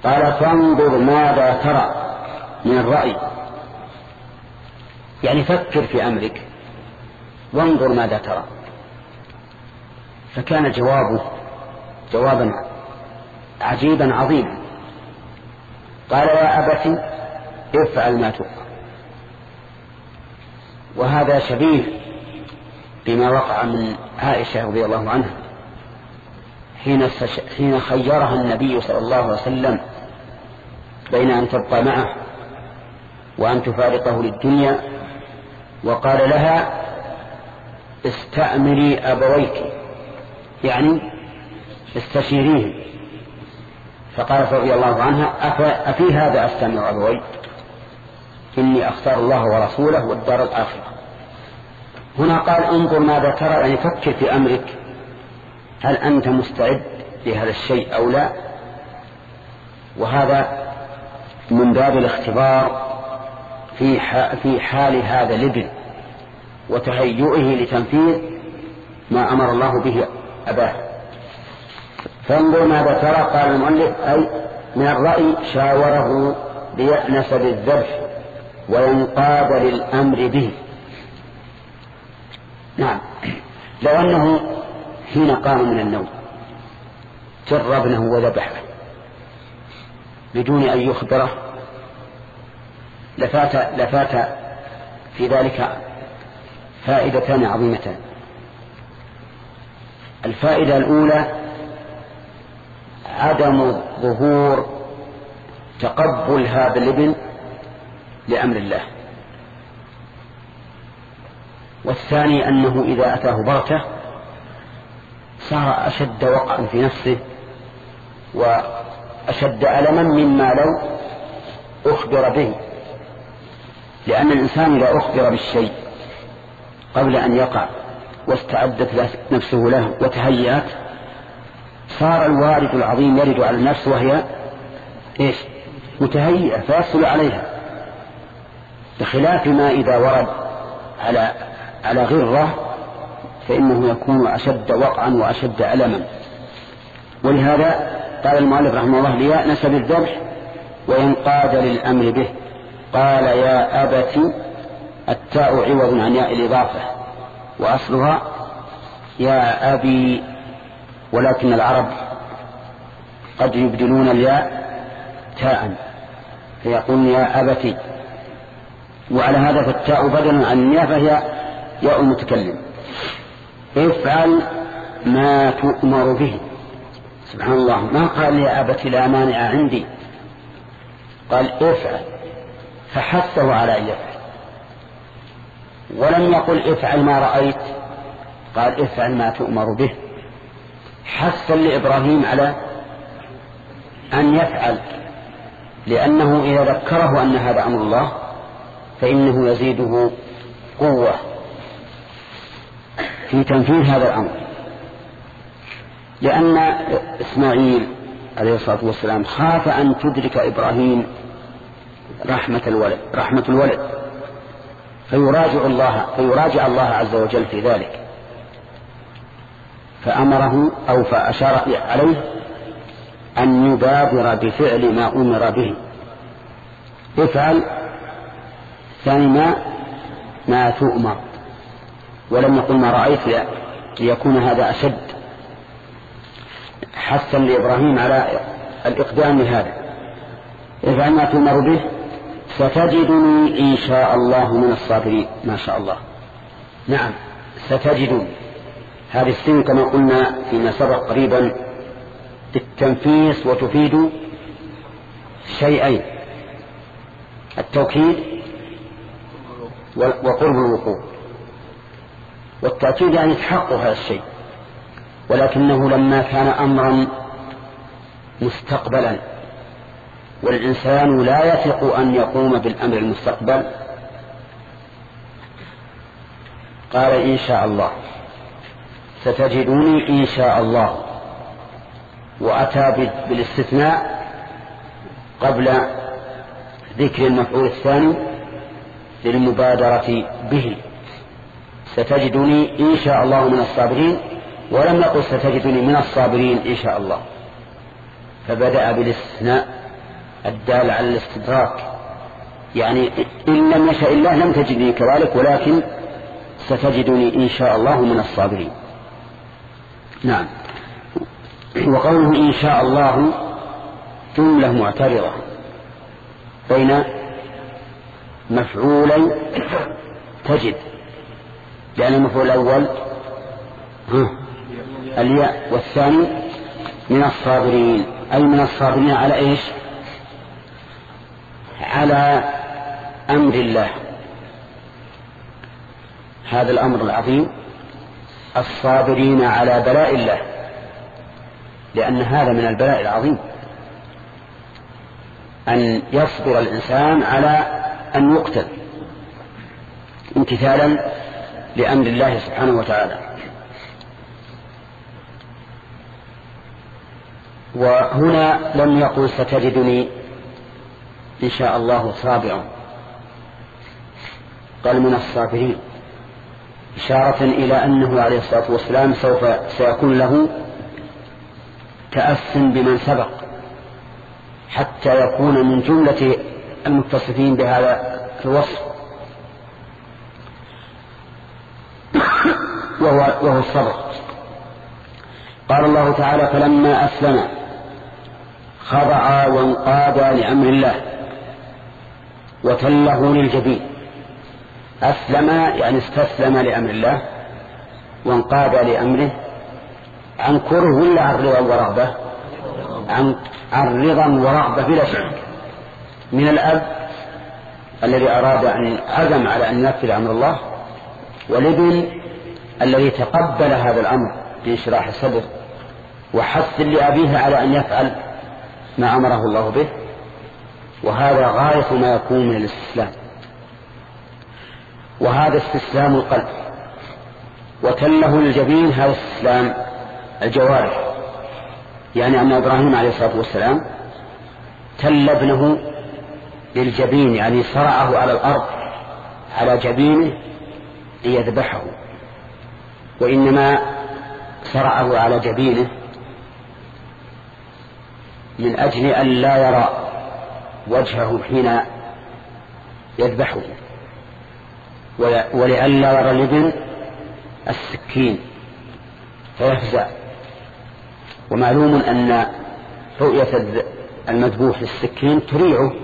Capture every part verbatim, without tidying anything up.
قال فانظر ماذا ترى من الرأي، يعني فكر في أمرك وانظر ماذا ترى. فكان جوابه جوابا عجيبا عظيما. قال يا أبت افعل ما تؤمر. وهذا شبيه بما وقع من عائشة رضي الله عنها حين حين خيرها النبي صلى الله عليه وسلم بين أن تبقى معه وأن تفارقه للدنيا، وقال لها استأمري أبويك، يعني استشيريه. فقالت رضي الله عنها أفي هذا أستأمر أبوي؟ إني أختار الله ورسوله والدار الآخرة. هنا قال انظر ماذا ترى، يعني فكر في أمرك، هل أنت مستعد لهذا الشيء أو لا. وهذا من باب الاختبار في في حال هذا الابن وتهيئه لتنفيذ ما أمر الله به أباه. فانظر ماذا ترى. قال المؤلف أي من الرأي شاوره ليأنس بالذبح وينقاد للأمر به. نعم، لو أنه حين قام من النوم جر ابنه وذبحه بدون أن يخبره لفات, لفات في ذلك فائدتان عظيمتان. الفائدة الأولى عدم ظهور تقبل هذا الابن لأمر الله، والثاني أنه إذا أتاه بغتة صار أشد وقعا في نفسه وأشد ألما مما لو أخبر به، لأن الإنسان إذا أخبر بالشيء قبل أن يقع واستعدت نفسه له وتهيأت صار الوارد العظيم يرد على النفس وهي إيش؟ متهيئة فيصل عليها، بخلاف ما إذا ورد على على غرة فإنه يكون أشد وقعا وأشد ألما. ولهذا قال المؤلف رحمه الله ليأنس بالذبح وينقاد للأمر به. قال يا أبت، التاء عوض عن ياء الإضافة وأصلها يا أبي، ولكن العرب قد يبدلون الياء تاء فيقول يا أبتي، وعلى هذا فالتاء بدلا عن الياء فهي ياء المتكلم. افعل ما تؤمر به. سبحان الله، ما قال يا أبت لا مانع عندي، قال افعل، فحثه على أن يفعل، ولم يقل افعل ما رأيت، قال افعل ما تؤمر به، حثا لإبراهيم على أن يفعل، لأنه إذا ذكره أن هذا أمر الله فإنه يزيده قوة في تنفيذ هذا الأمر. لأن إسماعيل عليه الصلاة والسلام خاف أن تدرك إبراهيم رحمة الولد رحمة الولد فيراجع الله فيراجع الله عز وجل في ذلك، فأمره أو فأشار عليه أن يبادر بفعل ما أمر به. افعل ثاني ما ما تؤمر، ولم يقل ما رأيت ليكون هذا أشد حثا لإبراهيم على الإقدام لهذا. افعل ما تؤمر به ستجدني إن شاء الله من الصابرين. ما شاء الله، نعم ستجدني، هذه السين كما قلنا فيما سبق قريبا بالتنفيس وتفيد شيئين: التوكيد وقرب الوقوع، والتأكيد يعني تحقق هذا الشيء، ولكنه لما كان أمرا مستقبلا والإنسان لا يثق أن يقوم بالأمر المستقبل قال إن شاء الله، ستجدوني إن شاء الله، وأتى بالاستثناء قبل ذكر المفعول الثاني للمبادرة به. ستجدني إن شاء الله من الصابرين، ولم يقل ستجدني من الصابرين إن شاء الله، فبدأ بالاستثناء الدال على الاستدراك، يعني إن لم يشاء الله لم تجدني كذلك، ولكن ستجدني إن شاء الله من الصابرين. نعم. وقوله إن شاء الله جملة معترضة بين مفعولي تجد، لأن المفعول الأول الياء والثاني من الصابرين، أي من الصابرين على إيش؟ على أمر الله، هذا الأمر العظيم، الصابرين على بلاء الله، لأن هذا من البلاء العظيم أن يصبر الإنسان على أن يقتل امتثالا لأمر الله سبحانه وتعالى. وهنا لم يقل ستجدني إن شاء الله صابرا، قال من الصابرين، إشارة إلى أنه عليه الصلاة والسلام سوف سيكون له تأس بمن سبق حتى يكون من جملة المتصفين بهذا الوصف، وهو, وهو الصبر. قال الله تعالى فلما أسلم خضع وانقاد لأمر الله وتله للجبين. أسلم يعني استسلم لأمر الله، وانقاد لأمره، عن كره ولا عن رضا ورغبة؟ عن, عن رضا ورغبة بلا شك، من الأب الذي أراد أن عزم على أن ينفذ أمر الله، والابن الذي تقبل هذا الأمر بانشراح الصدر وحث لأبيه على أن يفعل ما أمره الله به، وهذا غاية ما يكون من الاستسلام، وهذا استسلام القلب. وتله الجبين هذا استسلام الجوارح، يعني أن إبراهيم عليه الصلاة والسلام تل ابنه للجبين، يعني صرعه على الأرض على جبينه ليذبحه، وإنما صرعه على جبينه من أجل أن لا يرى وجهه حين يذبحه، ولئلا يرى الابن السكين فيفزع. ومعلوم أن رؤية المذبوح للسكين تريعه.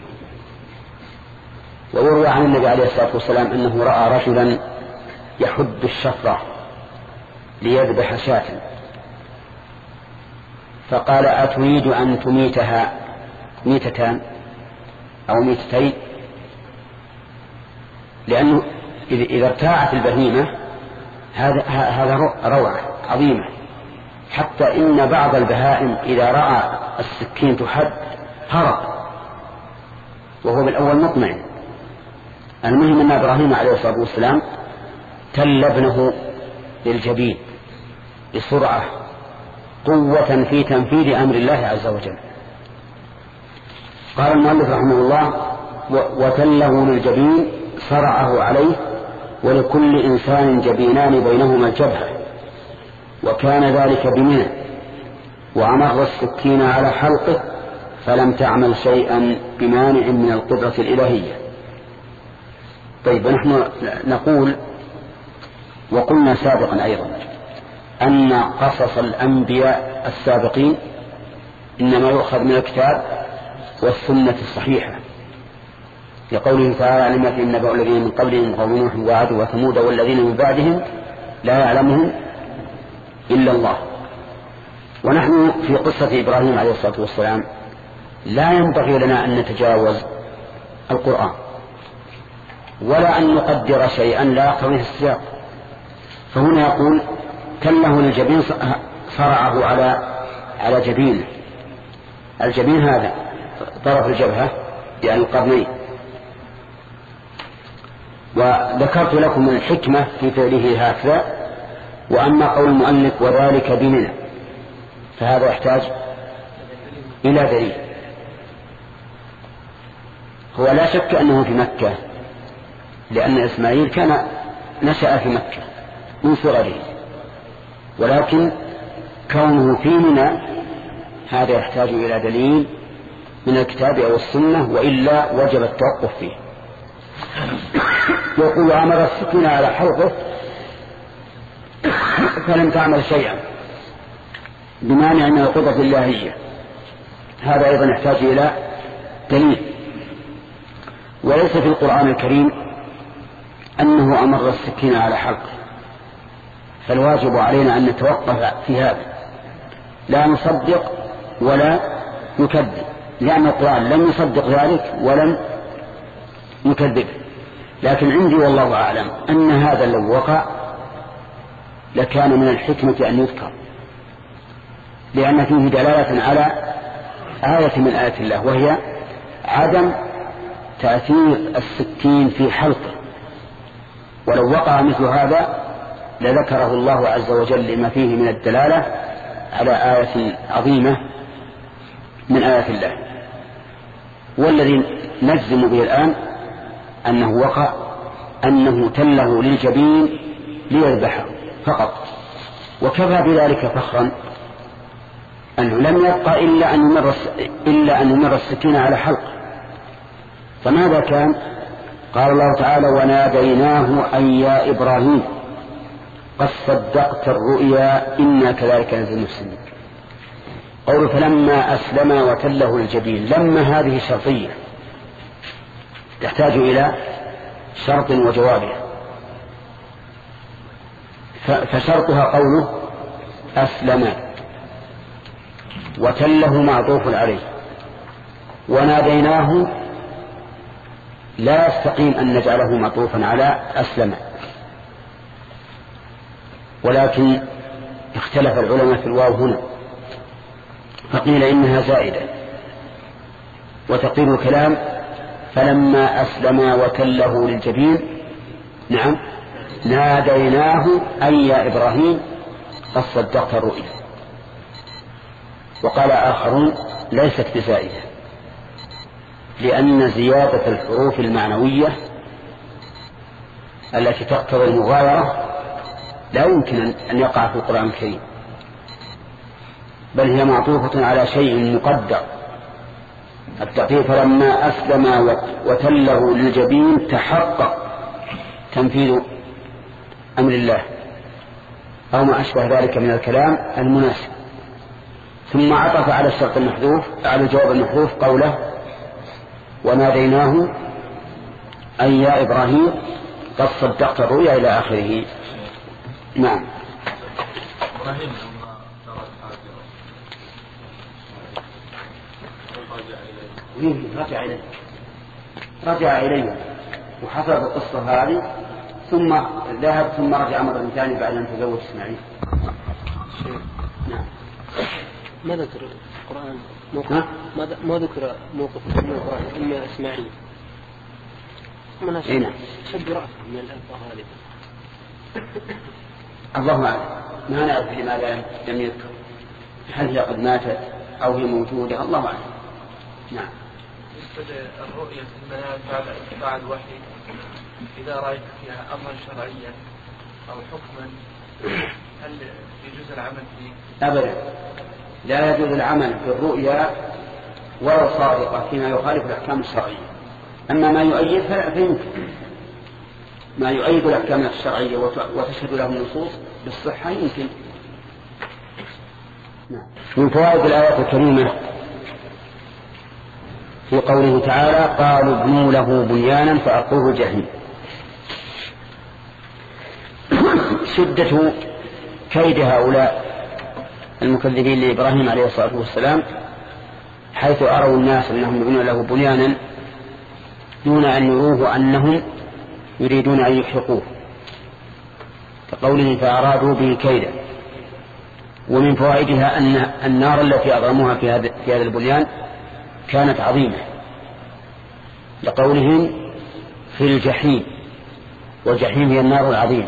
ويروى عن النبي عليه الصلاة والسلام أنه رأى رجلا يحد الشفرة ليذبح شاة، فقال أتريد أن تميتها ميتتان أو ميتتين؟ لأنه إذا ارتاعت البهيمة هذا هذا روعة عظيمة، حتى إن بعض البهائم إذا رأى السكين تحد هرب وهو بالأول مطمئن. المهم أن إبراهيم عليه الصلاة والسلام تل ابنه للجبين بسرعة، قوة في تنفيذ أمر الله عز وجل. قال المؤلف رحمه الله وتله للجبين صرعه عليه، ولكل إنسان جبينان بينهما الجبهة، وكان ذلك بمنى، وأمر السكين على حلقه فلم تعمل شيئا بمانع من القدرة الإلهية. طيب، نحن نقول وقلنا سابقا أيضا أن قصص الأنبياء السابقين إنما يؤخذ من الكتاب والسنة الصحيحة، لقوله تعالى لم يكن نبأ الذين من قبلهم قوم نوح وعاد وثمود والذين من بعدهم لا يعلمهم إلا الله. ونحن في قصة إبراهيم عليه الصلاة والسلام لا ينبغي لنا أن نتجاوز القرآن ولا أن نقدر شيئا لا يقتضيه السياق. فهنا يقول تله للجبين صرعه على على جبينه. الجبين هذا طرف الجبهة يعني القرنين. وذكرت لكم الحكمة في فعله هكذا. وأما قول المؤلف وذلك بمنى فهذا يحتاج إلى دليل. هو لا شك أنه في مكة، لأن إسماعيل كان نشأ في مكة من صغره، ولكن كونه في منى هذا يحتاج إلى دليل من الكتاب أو السنة، وإلا وجب التوقف فيه. يقول أمر السكين على حلقه فلم تعمل شيئا بمانع من القدرة الإلهية، هذا أيضا يحتاج إلى دليل. وليس في القرآن الكريم أنه أمر السكين على حلقه، فالواجب علينا أن نتوقف في هذا، لا نصدق ولا نكذب، لأن القرآن لم يصدق ذلك ولم يكذب. لكن عندي والله أعلم أن هذا لو وقع لكان من الحكمة أن يذكر، لأن فيه دلالة على آية من آيات الله، وهي عدم تأثير السكين في حلقه. ولو وقع مثل هذا لذكره الله عز وجل لما فيه من الدلالة على آية عظيمة من آيات الله. والذي نجزم به الآن أنه وقع، أنه تله للجبين ليذبحه فقط، وكفى بذلك فخرا أنه لم يبقى إلا أن يمر إلا أن يمر السكين على حلق. فماذا كان؟ قال الله تعالى: وناديناه أن يا إبراهيم قد صدقت الرؤيا إنا كذلك نجزي المحسنين. قول فلما أسلم وتله الجبين، لما هذه شرطية تحتاج إلى شرط وجوابها، فشرطها قوله أسلم، وتله معطوف عليه، وناديناه لا يستقيم أن نجعله معطوفا على أسلم، ولكن اختلف العلماء في الواو هنا، فقيل إنها زائدة، وتقيل الكلام فلما أسلم وتله للجبين نعم ناديناه أن يا إبراهيم قد صدقت الرؤيا. وقال آخرون ليست بزائدة، لأن زيادة الحروف المعنوية التي تقتضي المغايرة لا يمكن أن يقع في القرآن الكريم، بل هي معطوفة على شيء مقدر. التقدير فلما أسلم وتله للجبين تحقق تنفيذ أمر الله أو ما أشبه ذلك من الكلام المناسب. ثم عطف على الشرط المحذوف على الجواب المحذوف قوله وناديناه أي يا إبراهيم قد صدقت الرؤيا إلى آخره. نعم. رجع إليه رجع إليه وحصلت القصة هذه، ثم ذهب ثم رجع مرة ثانية بعد أن تزوج إسماعيل. نعم. ما ذكر القرآن موقف ما, ما ذكر موقف من القرآن إما إسماعيل من شد رأسه من الألفاظ هذه. الله أعلم، ما نعرف لماذا لم يذكر، هل هي قد ماتت أو هي موجودة، الله أعلم. نعم. بالنسبة للرؤية في المنام بعد اتباع الوحي، إذا رأيت فيها أمرا شرعيا أو حكما هل يجوز العمل فيه؟ أبدا، لا يجوز العمل في الرؤيا ولو صادقة فيما يخالف الأحكام الشرعية. أما ما يؤيد فيمكن، ما يؤيد الأحكام الشرعية وتشهد له النصوص بالصحة يمكن. نعم. من فوائد الآيات الكريمة في قوله تعالى قالوا ابنوا له بنيانا فألقوه الجحيم، شدة كيد هؤلاء المكذبين لإبراهيم عليه الصلاة والسلام، حيث أروا الناس أنهم يبنون له بنيانا دون أن يروه أنهم يريدون أن يحرقوه، كقوله فأرادوا به كيدا. ومن فوائدها أن النار التي أضرموها في هذا في هذا البنيان كانت عظيمة، لقولهم في الجحيم، والجحيم هي النار العظيمة.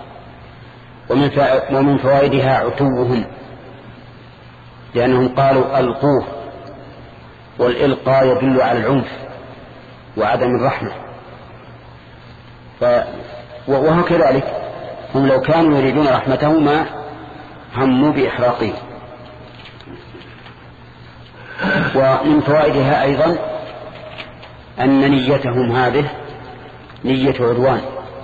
ومن فوائدها عتوهم، لأنهم قالوا ألقوه، والإلقاء يدل على العنف وعدم الرحمة. ف... وهو كذلك، هم لو كانوا يريدون رحمته ما هموا بإحراقه. ومن فوائدها أيضا أن نيتهم هذه نية عدوان،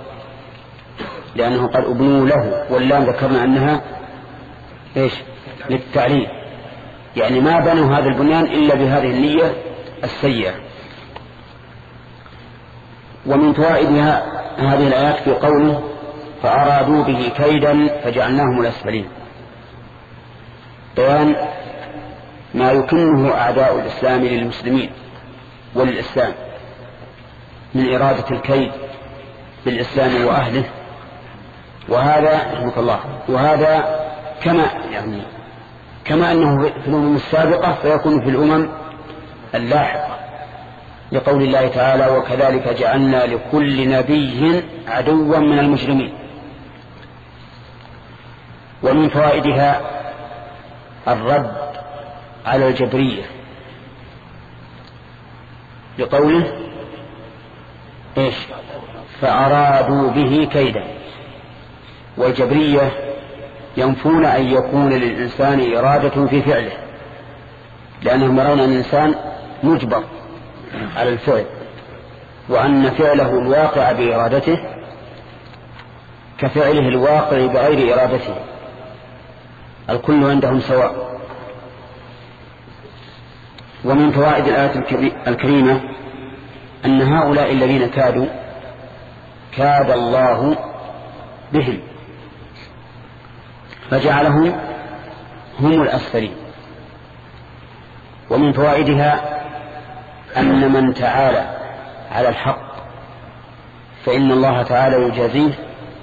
لأنه قد أبنوا له، واللام ذكرنا أنها إيش للتعليل، يعني ما بنوا هذا البنيان إلا بهذه النية السيئة. ومن فوائدها هذه الآيات في قوله فأرادوا به كيدا فجعلناهم الأسفلين، بيان ما يكنه أعداء الإسلام للمسلمين وللإسلام من إرادة الكيد بالإسلام وأهله. وهذا رحمك الله، وهذا كما يعني كما أنه في الأمم السابقة فيكون في الأمم اللاحقة، لقول الله تعالى وكذلك جعلنا لكل نبي عدوا من المجرمين. ومن فوائدها الرد على الجبرية، لقوله إيش فأرادوا به كيدا. والجبرية ينفون أن يكون للإنسان إرادة في فعله، لأنهم يرون أن الإنسان مجبر على الفعل، وأن فعله الواقع بإرادته كفعله الواقع بغير إرادته، الكل عندهم سواء. ومن فوائد الآية الكريمة أن هؤلاء الذين كادوا كاد الله بهم فجعلهم هم الأسفلين. ومن فوائدها أن من تعالى على الحق فإن الله تعالى يجازيه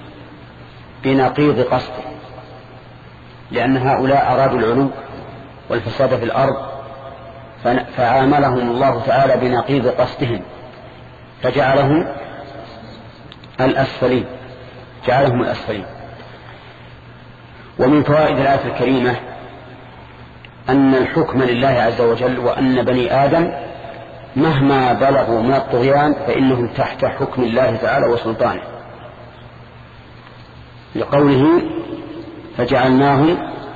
بنقيض قصده، لأن هؤلاء أرادوا العلو والفساد في الأرض فعاملهم الله تعالى بنقيض قصدهم فجعلهم الأسفلين جعلهم الأسفلين. ومن فوائد الآية الكريمة أن الحكم لله عز وجل، وأن بني آدم مهما بلغوا من الطغيان فإنهم تحت حكم الله تعالى وسلطانه، لقوله فجعلناهم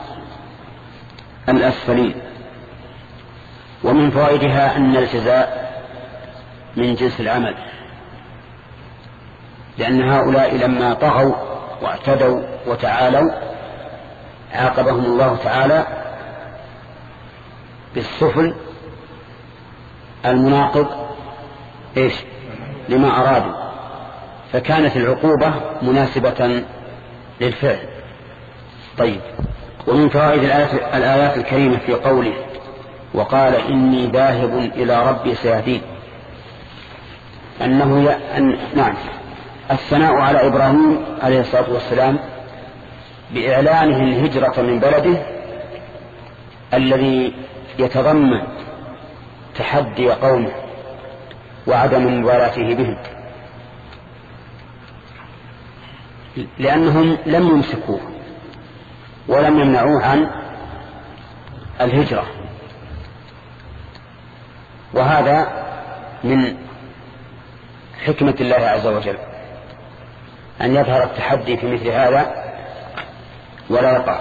الأسفلين. ومن فوائدها أن الجزاء من جنس العمل، لأن هؤلاء لما طغوا واعتدوا وتعالوا عاقبهم الله تعالى بالسفل المناقض إيش لما أرادوا، فكانت العقوبة مناسبة للفعل. طيب، ومن فوائد الآيات الكريمة في قوله وقال إني ذاهب إلى ربي سيهدين، أنه ي... أن... نعم الثناء على إبراهيم عليه الصلاة والسلام بإعلانه الهجرة من بلده الذي يتضمن تحدي قومه وعدم مبالاته بهم، لأنهم لم يمسكوه ولم يمنعوه عن الهجرة. وهذا من حكمة الله عز وجل أن يظهر التحدي في مثل هذا ولا يقع.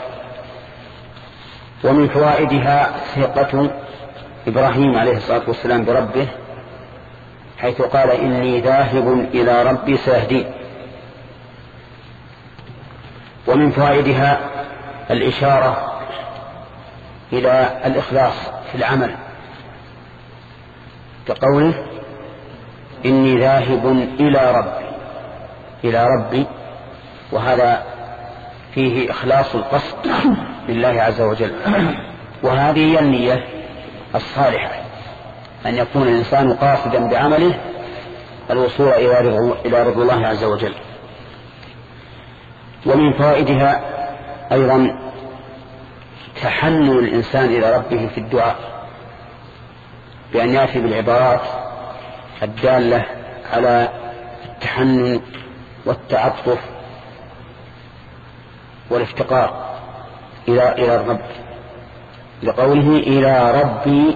ومن فوائدها ثقة إبراهيم عليه الصلاة والسلام بربه، حيث قال إني ذاهب إلى ربي سيهدين. ومن فوائدها الإشارة إلى الإخلاص في العمل، كقوله إني ذاهب إلى ربي إلى ربي، وهذا فيه إخلاص القصد لله عز وجل. وهذه هي النية الصالحة، أن يكون الإنسان قاصدا بعمله الوصول إلى رضا الله عز وجل. ومن فوائدها أيضا تحنن الإنسان إلى ربه في الدعاء، بأن يأتي بالعبارات الدالة على التحنن والتعطف والافتقار إلى إلى الرب، لقوله إلى ربي،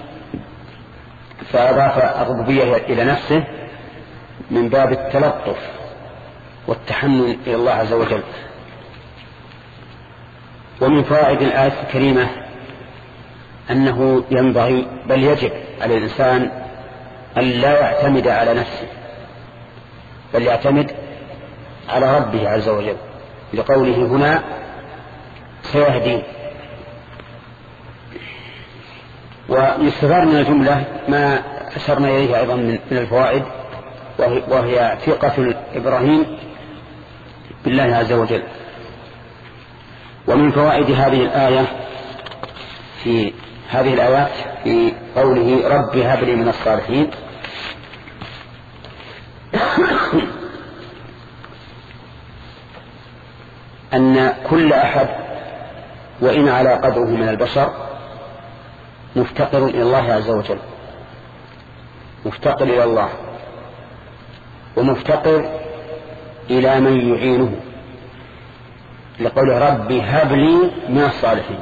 فأضاف الربوبية إلى نفسه من باب التلطف والتحنن إلى الله عز وجل. ومن فوائد الآية الكريمة أنه ينبغي بل يجب على الإنسان أن لا يعتمد على نفسه بل يعتمد على ربه عز وجل، لقوله هنا سيهدي. ويستفاد من الجملة ما أشرنا إليه أيضا من الفوائد، وهي ثقة إبراهيم بالله عز وجل. ومن فوائد هذه الآية في هذه الآيات في قوله رب هب لي من الصالحين أن كل أحد وإن على قدره من البشر مفتقر إلى الله عز وجل، مفتقر إلى الله ومفتقر إلى من يعينه، لقول ربي هب لي من الصالحين.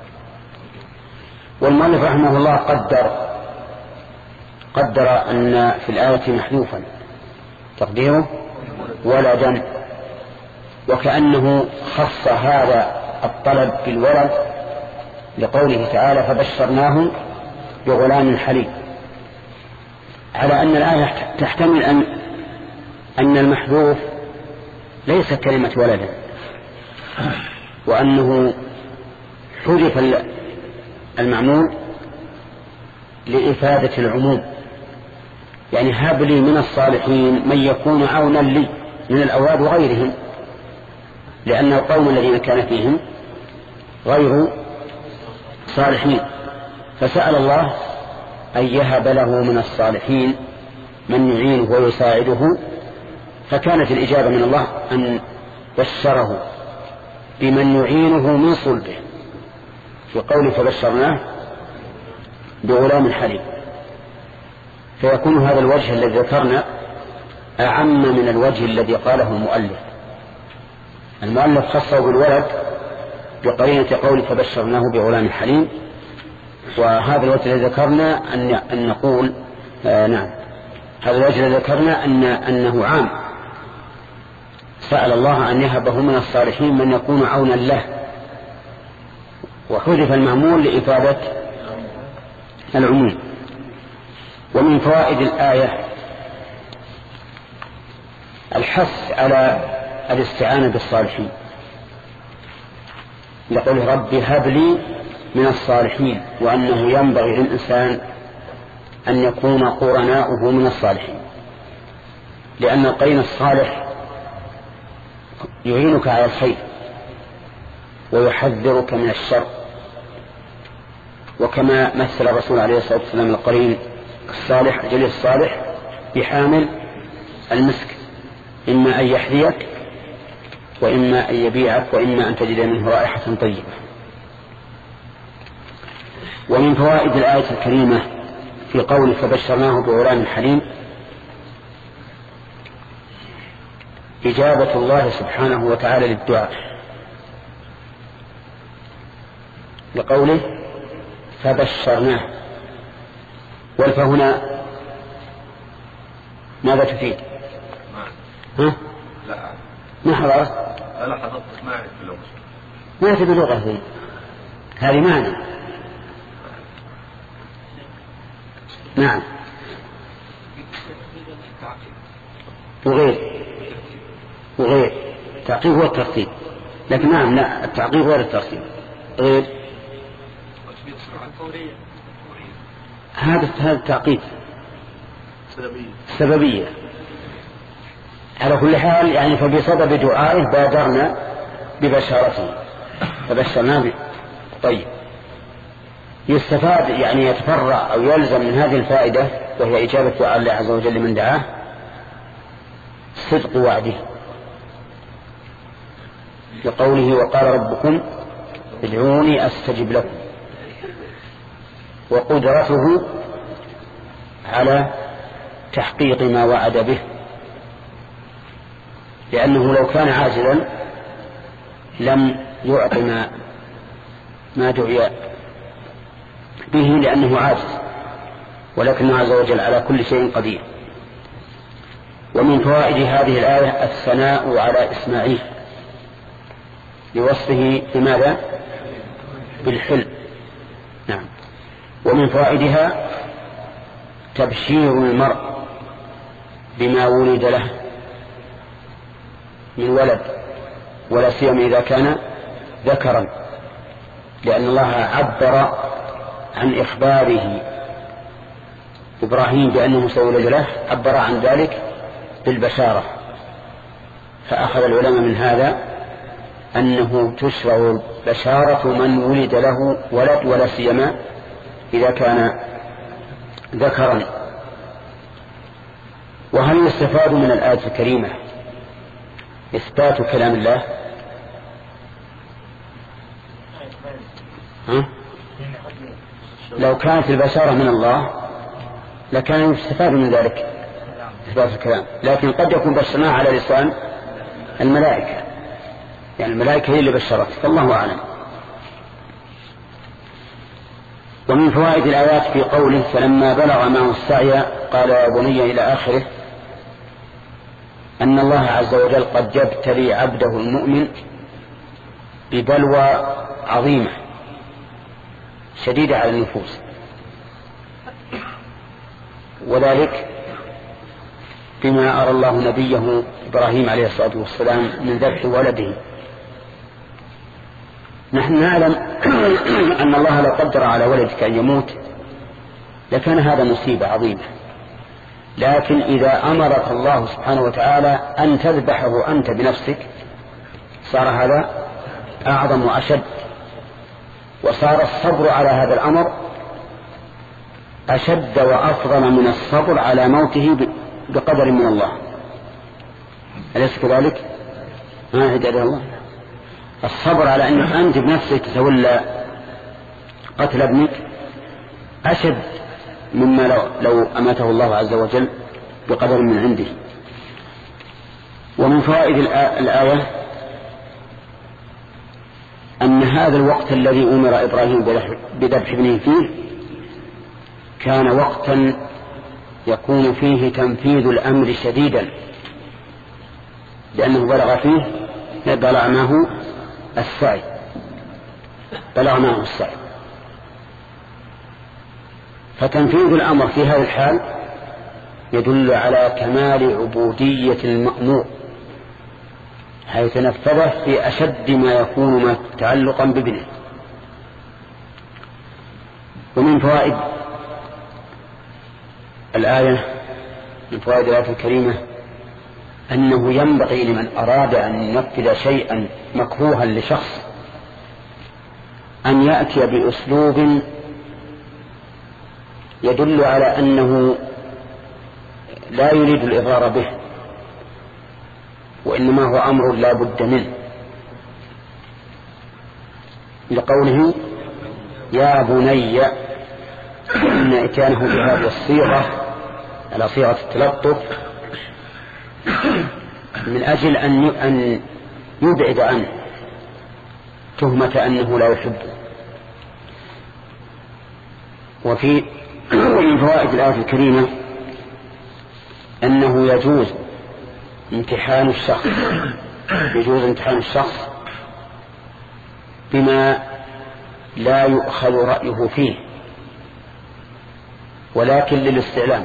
والمؤلف رحمه الله قدر قدر أن في الآية محذوفا تقديره ولدا، وكأنه خص هذا الطلب بالولد لقوله تعالى فبشرناه بغلام حليم، على أن الآية تحتمل أن أن المحذوف ليس كلمة ولدا، وأنه حذف المعمول لإفادة العموم، يعني هب لي من الصالحين من يكون عونا لي من الأولاد وغيرهم، لأن القوم الذين كان فيهم غير صالحين، فسأل الله أن يهب له من الصالحين من يعينه ويساعده، فكانت الإجابة من الله أن بشره بمن يعينه من صلبه في قوله فبشرناه بغلام حليم. فيكون هذا الوجه الذي ذكرنا أعم من الوجه الذي قاله المؤلف. المؤلف خصه بالولد بقرينة قوله فبشرناه بغلام حليم، وهذا الوجه الذي ذكرنا أن, أن نقول آه نعم هذا الوجه الذي ذكرنا أن أنه عام، سأل الله أن يهبه من الصالحين من يكون عونا له، وحذف المعمول لإفادة العموم. ومن فوائد الآية الحث على الاستعانة بالصالحين، لقول ربي هب لي من الصالحين، وأنه ينبغي للإنسان أن يكون قرناؤه من الصالحين، لأن القرين الصالح يعينك على الخير ويحذرك من الشر، وكما مثل الرسول عليه الصلاة والسلام القرين الصالح الجليل الصالح بحامل المسك، إما أن يحذيك وإما أن يبيعك وإما أن تجد منه رائحة طيبة. ومن فوائد الآية الكريمة في قوله فبشرناه بغلام حليم إجابة الله سبحانه وتعالى للدعاء، لقوله فبشرناه، والفاء هنا ماذا تفيد؟ ها؟ لا ما حضرت؟ أنا حضرت ما أعرف اللغة. ما في بلغة هذه هذه معنى. نعم وغير وغير التعقيب هو الترتيب، لكن نعم لا التعقيب غير الترتيب. غير هذا هذا التعقيب سببية على كل حال، يعني فبسبب دعائه بادرنا ببشارته فبشرنا به. طيب يستفاد يعني يتفرع أو يلزم من هذه الفائدة وهي إجابة دعاء الله عز وجل من دعاه صدق وعده، لقوله وقال ربكم ادعوني أستجب لكم، وقدرته على تحقيق ما وعد به، لأنه لو كان عاجلا لم يعط ما, ما دعي به لأنه عاجز، ولكنه عز وجل على كل شيء قدير. ومن فوائد هذه الآية الثناء على إسماعيل لوصفه بماذا؟ بالحلم. نعم ومن فوائدها تبشير المرء بما ولد له من ولد، ولا سيما إذا كان ذكرا، لأن الله عبر عن إخباره إبراهيم بأنه سيولد له، عبر عن ذلك بالبشارة. فأخذ العلماء من هذا أنه تشرع بشارة من ولد له ولد، ولا سيما إذا كان ذكرا. وهل يستفاد من الآية الكريمة إثبات كلام الله؟ ها؟ لو كانت البشارة من الله لكان يستفاد من ذلك إثبات الكلام، لكن قد يكون بشرناه على لسان الملائكة، يعني الملائكة هي اللي بشرت، فالله أعلم. ومن فوائد الآيات في قوله فلما بلغ معه السعي قال يا بني إلى آخره، أن الله عز وجل قد يبتلي عبده المؤمن ببلوى عظيمة شديدة على النفوس، وذلك بما أرى الله نبيه إبراهيم عليه الصلاة والسلام من ذبح ولده. نحن نعلم أن الله لو قدر على ولدك أن يموت لكان هذا مصيبة عظيمة، لكن إذا أمرك الله سبحانه وتعالى أن تذبحه أنت بنفسك صار هذا أعظم وأشد، وصار الصبر على هذا الأمر أشد وأفضل من الصبر على موته بقدر من الله. أليس كذلك؟ ما هدى الله. الصبر على أنك أنت بنفسك تتولى قتل ابنك أشد مما لو, لو أماته الله عز وجل بقدر من عنده. ومن فوائد الآية أن هذا الوقت الذي أمر إبراهيم بذبح ابنه فيه كان وقتا يكون فيه تنفيذ الأمر شديدا، لأنه بلغ فيه بلغ معه السعي بلغ معه السعي فتنفيذ الأمر في هذه الحال يدل على كمال عبودية المأمور، حيث نفذه في أشد ما يكون تعلقا بابنه. ومن فوائد الآية من فوائد الآية الكريمة أنه ينبغي لمن أراد أن ينفذ شيئا مكروها لشخص أن يأتي بأسلوب يدل على أنه لا يريد الإضرار به، وإنما هو أمر لا بد منه، لقوله يا بني، إن إتيانه بهذه الصيغة على صيغة التلطف من أجل أن يبعد عنه تهمة أنه لا يحبه. وفي من فوائد الآية الكريمة أنه يجوز امتحان الشخص يجوز امتحان الشخص بما لا يؤخذ رأيه فيه، ولكن للاستعلام،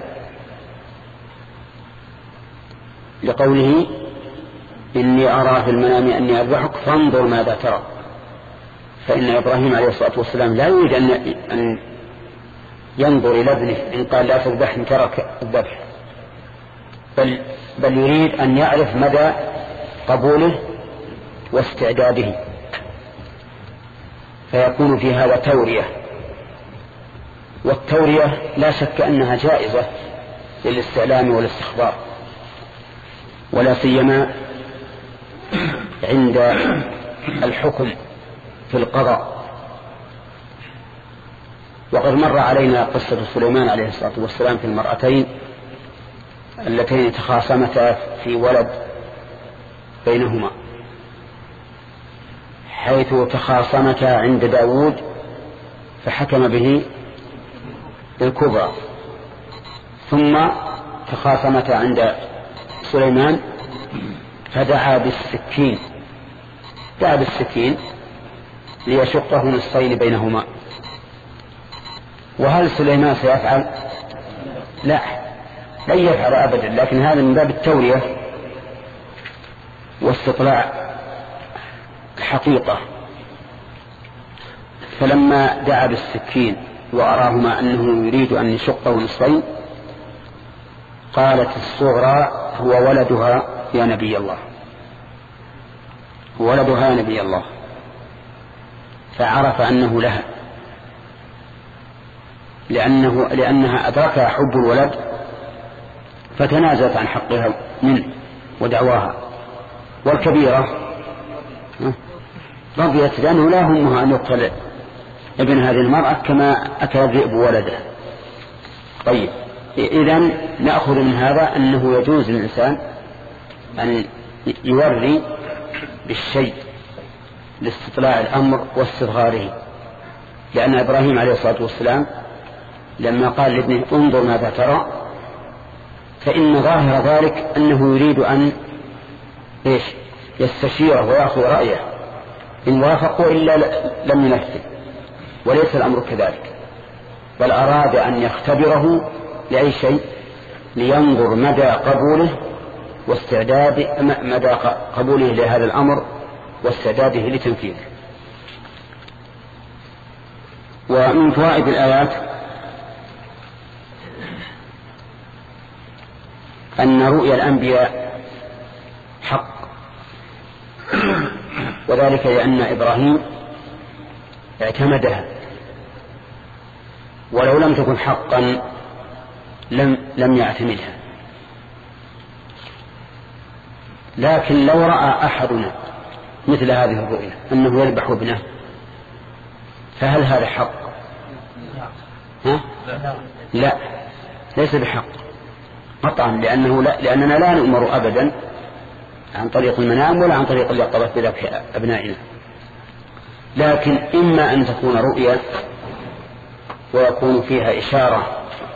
لقوله إني أرى في المنام أني أذبحك فانظر ماذا ترى. فإن إبراهيم عليه الصلاة والسلام لا يريد أن ينظر إلى ابنه إن قال لا تذبحني ترك الذبح، بل, بل يريد أن يعرف مدى قبوله واستعداده، فيكون في هذا تورية. والتورية لا شك أنها جائزة للاستعلام والاستخبار، ولا سيما عند الحكم في القضاء. وقد مر علينا قصة سليمان عليه الصلاة والسلام في المرأتين اللتين تخاصمتا في ولد بينهما، حيث تخاصمتا عند داود فحكم به بالكبرى، ثم تخاصمتا عند سليمان فدعا بالسكين دعا بالسكين ليشقه نصفين بينهما. وهل سليمان سيفعل؟ لا، لن يفعل أبدا، لكن هذا من باب التورية واستطلاع الحقيقة. فلما دعا بالسكين وأراهما أنه يريد أن يشقه نصفين قالت الصغرى هو ولدها يا نبي الله، هو ولدها يا نبي الله، فعرف أنه لها، لأنه لأنها أدركها حب الولد فتنازلت عن حقها منه ودعواها. والكبيرة رضيت لأنه لا همها أن يقتل ابن هذه المرأة كما أكل الذئب ولده. طيب، إذن نأخذ من هذا أنه يجوز للإنسان أن يوري بالشيء لاستطلاع الأمر واستصغاره، لأن إبراهيم عليه الصلاة والسلام لما قال لابنه انظر ماذا ترى فإن ظاهر ذلك أنه يريد أن إيش يستشيره ويأخذ رأيه، إن وافقوا إلا لم ينفذ، وليس الأمر كذلك، بل أراد أن يختبره لأي شيء، لينظر مدى قبوله واستعداد مدى قبوله لهذا الأمر واستعداده لتنفيذه. ومن فوائد الآيات أن رؤيا الأنبياء حق، وذلك لأن إبراهيم اعتمدها، ولو لم تكن حقا لم, لم يعتمدها. لكن لو رأى أحدنا مثل هذه الرؤيا أنه يذبح ابنه فهل هذا حق؟ ها؟ لا، ليس بحق قطعا، لأنه لا لأننا لا نؤمر أبدا عن طريق المنام ولا عن طريق اليقظة بذبح أبنائنا. لكن إما أن تكون رؤيا ويكون فيها إشارة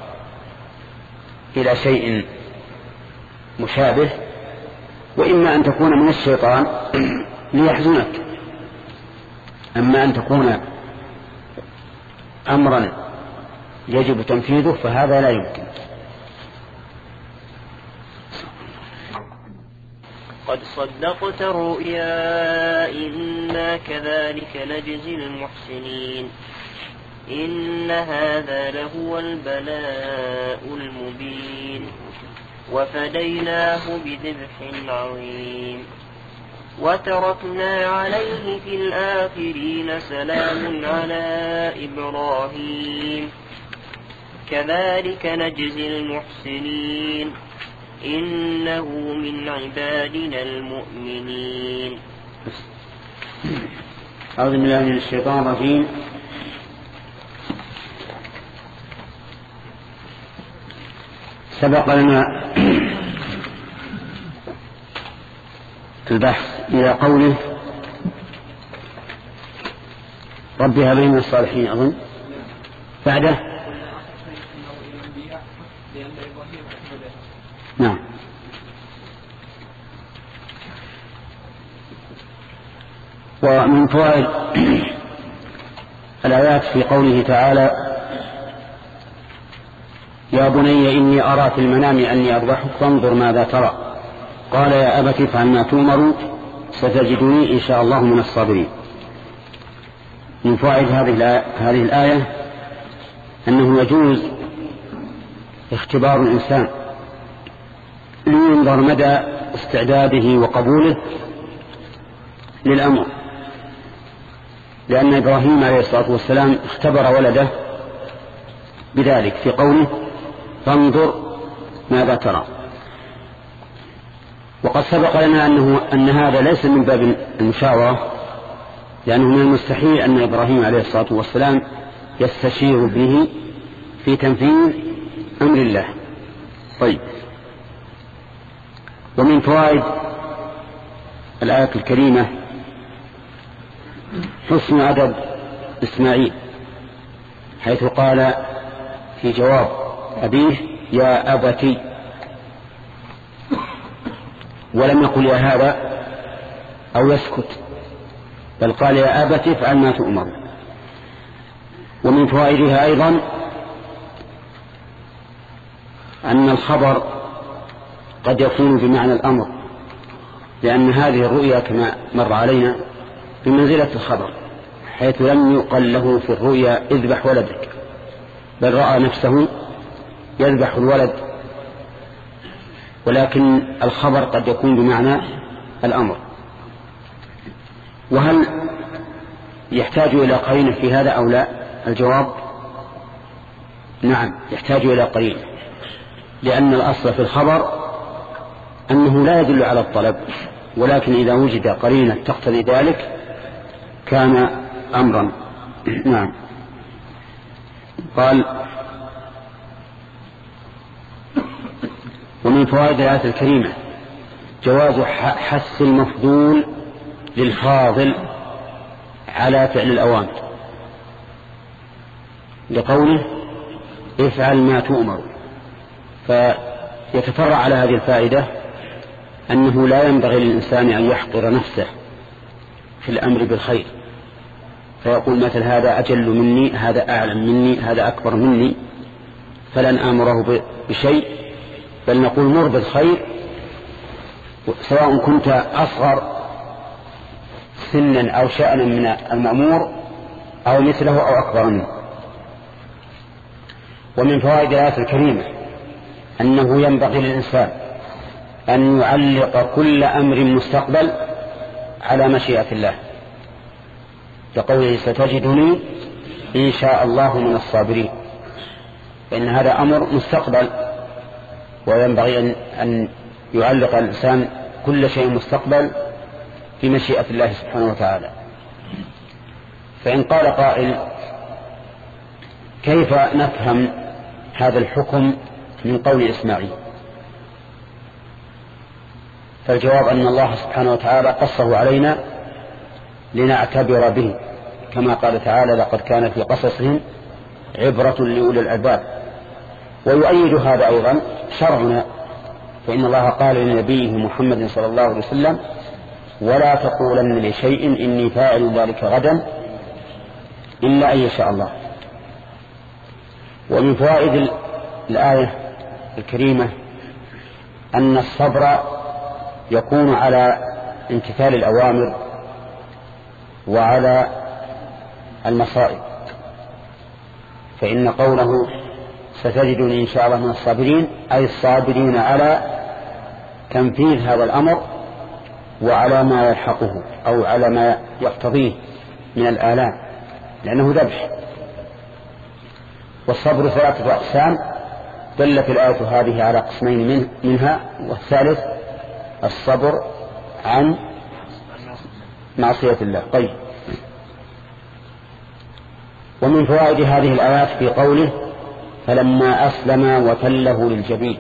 إلى شيء مشابه، وإما أن تكون من الشيطان ليحزنك. أما أن تكون أمرا يجب تنفيذه فهذا لا يمكن. قد صدقت الرؤيا إنا كذلك نجزي المحسنين إن هذا لهو البلاء المبين وفديناه بذبح عظيم وتركنا عليه في الآخرين سلام على إبراهيم كذلك نجزي المحسنين إنه من عبادنا المؤمنين. أعوذ بالله من الشيطان الرجيم. سبق لنا البحث إلى قوله رب هب لي من الصالحين، أظن بعده نعم. ومن فوائد الآيات في قوله تعالى يا بني إني أرى في المنام أني أذبحك فانظر ماذا ترى قال يا أبت افعل ما تؤمر ستجدني إن شاء الله من الصابرين. من فوائد هذه الآية أنه يجوز اختبار الإنسان لينظر مدى استعداده وقبوله للأمر، لأن إبراهيم عليه الصلاة والسلام اختبر ولده بذلك في قوله فانظر ماذا ترى. وقد سبق لنا أنه أن هذا ليس من باب المشاورة، لأنه من المستحيل أن إبراهيم عليه الصلاة والسلام يستشير ابنه في تنفيذ أمر الله. طيب، ومن فوائد الآية الكريمة حسن أدب إسماعيل، حيث قال في جواب أبيه يا أبتي، ولم يقل يا هذا أو يسكت، بل قال يا أبتي افعل ما تؤمر. ومن فوائدها أيضا أن الخبر قد يكون بمعنى الأمر، لأن هذه الرؤيا كما مر علينا بمنزلة الخبر، حيث لم يقل له في الرؤيا اذبح ولدك، بل رأى نفسه يذبح الولد. ولكن الخبر قد يكون بمعنى الأمر. وهل يحتاج إلى قرينة في هذا أو لا؟ الجواب نعم، يحتاج إلى قرينة، لأن الأصل في الخبر أنه لا يدل على الطلب، ولكن إذا وجد قرينة تقتضي ذلك كان أمرا. نعم. قال: ومن فوائد الآية الكريمة جواز حث المفضول للفاضل على فعل الأوامر، لقوله افعل ما تؤمر. فيتفرع على هذه الفائدة أنه لا ينبغي للإنسان أن يحقر نفسه في الأمر بالخير، فيقول مثل هذا أجل مني، هذا أعلم مني، هذا أكبر مني، فلن آمره بشيء، بل نقول مر بالخير سواء كنت أصغر سنا أو شأنا من المأمور أو مثله أو أكبر منه. ومن فوائد الآية الكريمة أنه ينبغي للإنسان أن يعلق كل أمر مستقبل على مشيئة الله، كقوله ستجدني إن شاء الله من الصابرين، فإن هذا أمر مستقبل، وينبغي أن يعلق الإنسان كل شيء مستقبل في مشيئة الله سبحانه وتعالى. فإن قال قائل كيف نفهم هذا الحكم من قول إسماعيل؟ فالجواب أن الله سبحانه وتعالى قصه علينا لنعتبر به، كما قال تعالى لقد كان في قصصهم عبرة لأولي الألباب. ويؤيد هذا أيضا شرعنا، فإن الله قال لنبيه محمد صلى الله عليه وسلم ولا تقولن لشيء إني فاعل ذلك غدا إلا أن يشاء الله. ومن فوائد الآية الكريمة أن الصبر يكون على امتثال الأوامر وعلى المصائب، فإن قوله ستجدني إن شاء الله من الصابرين أي الصابرين على تنفيذ هذا الأمر وعلى ما يلحقه أو على ما يقتضيه من الآلام، لأنه ذبح. والصبر ثلاثة أقسام دلت الآية هذه على قسمين من منها، والثالث الصبر عن معصية الله. طيب. ومن فوائد هذه الآيات في قوله فلما أسلم وتله للجبين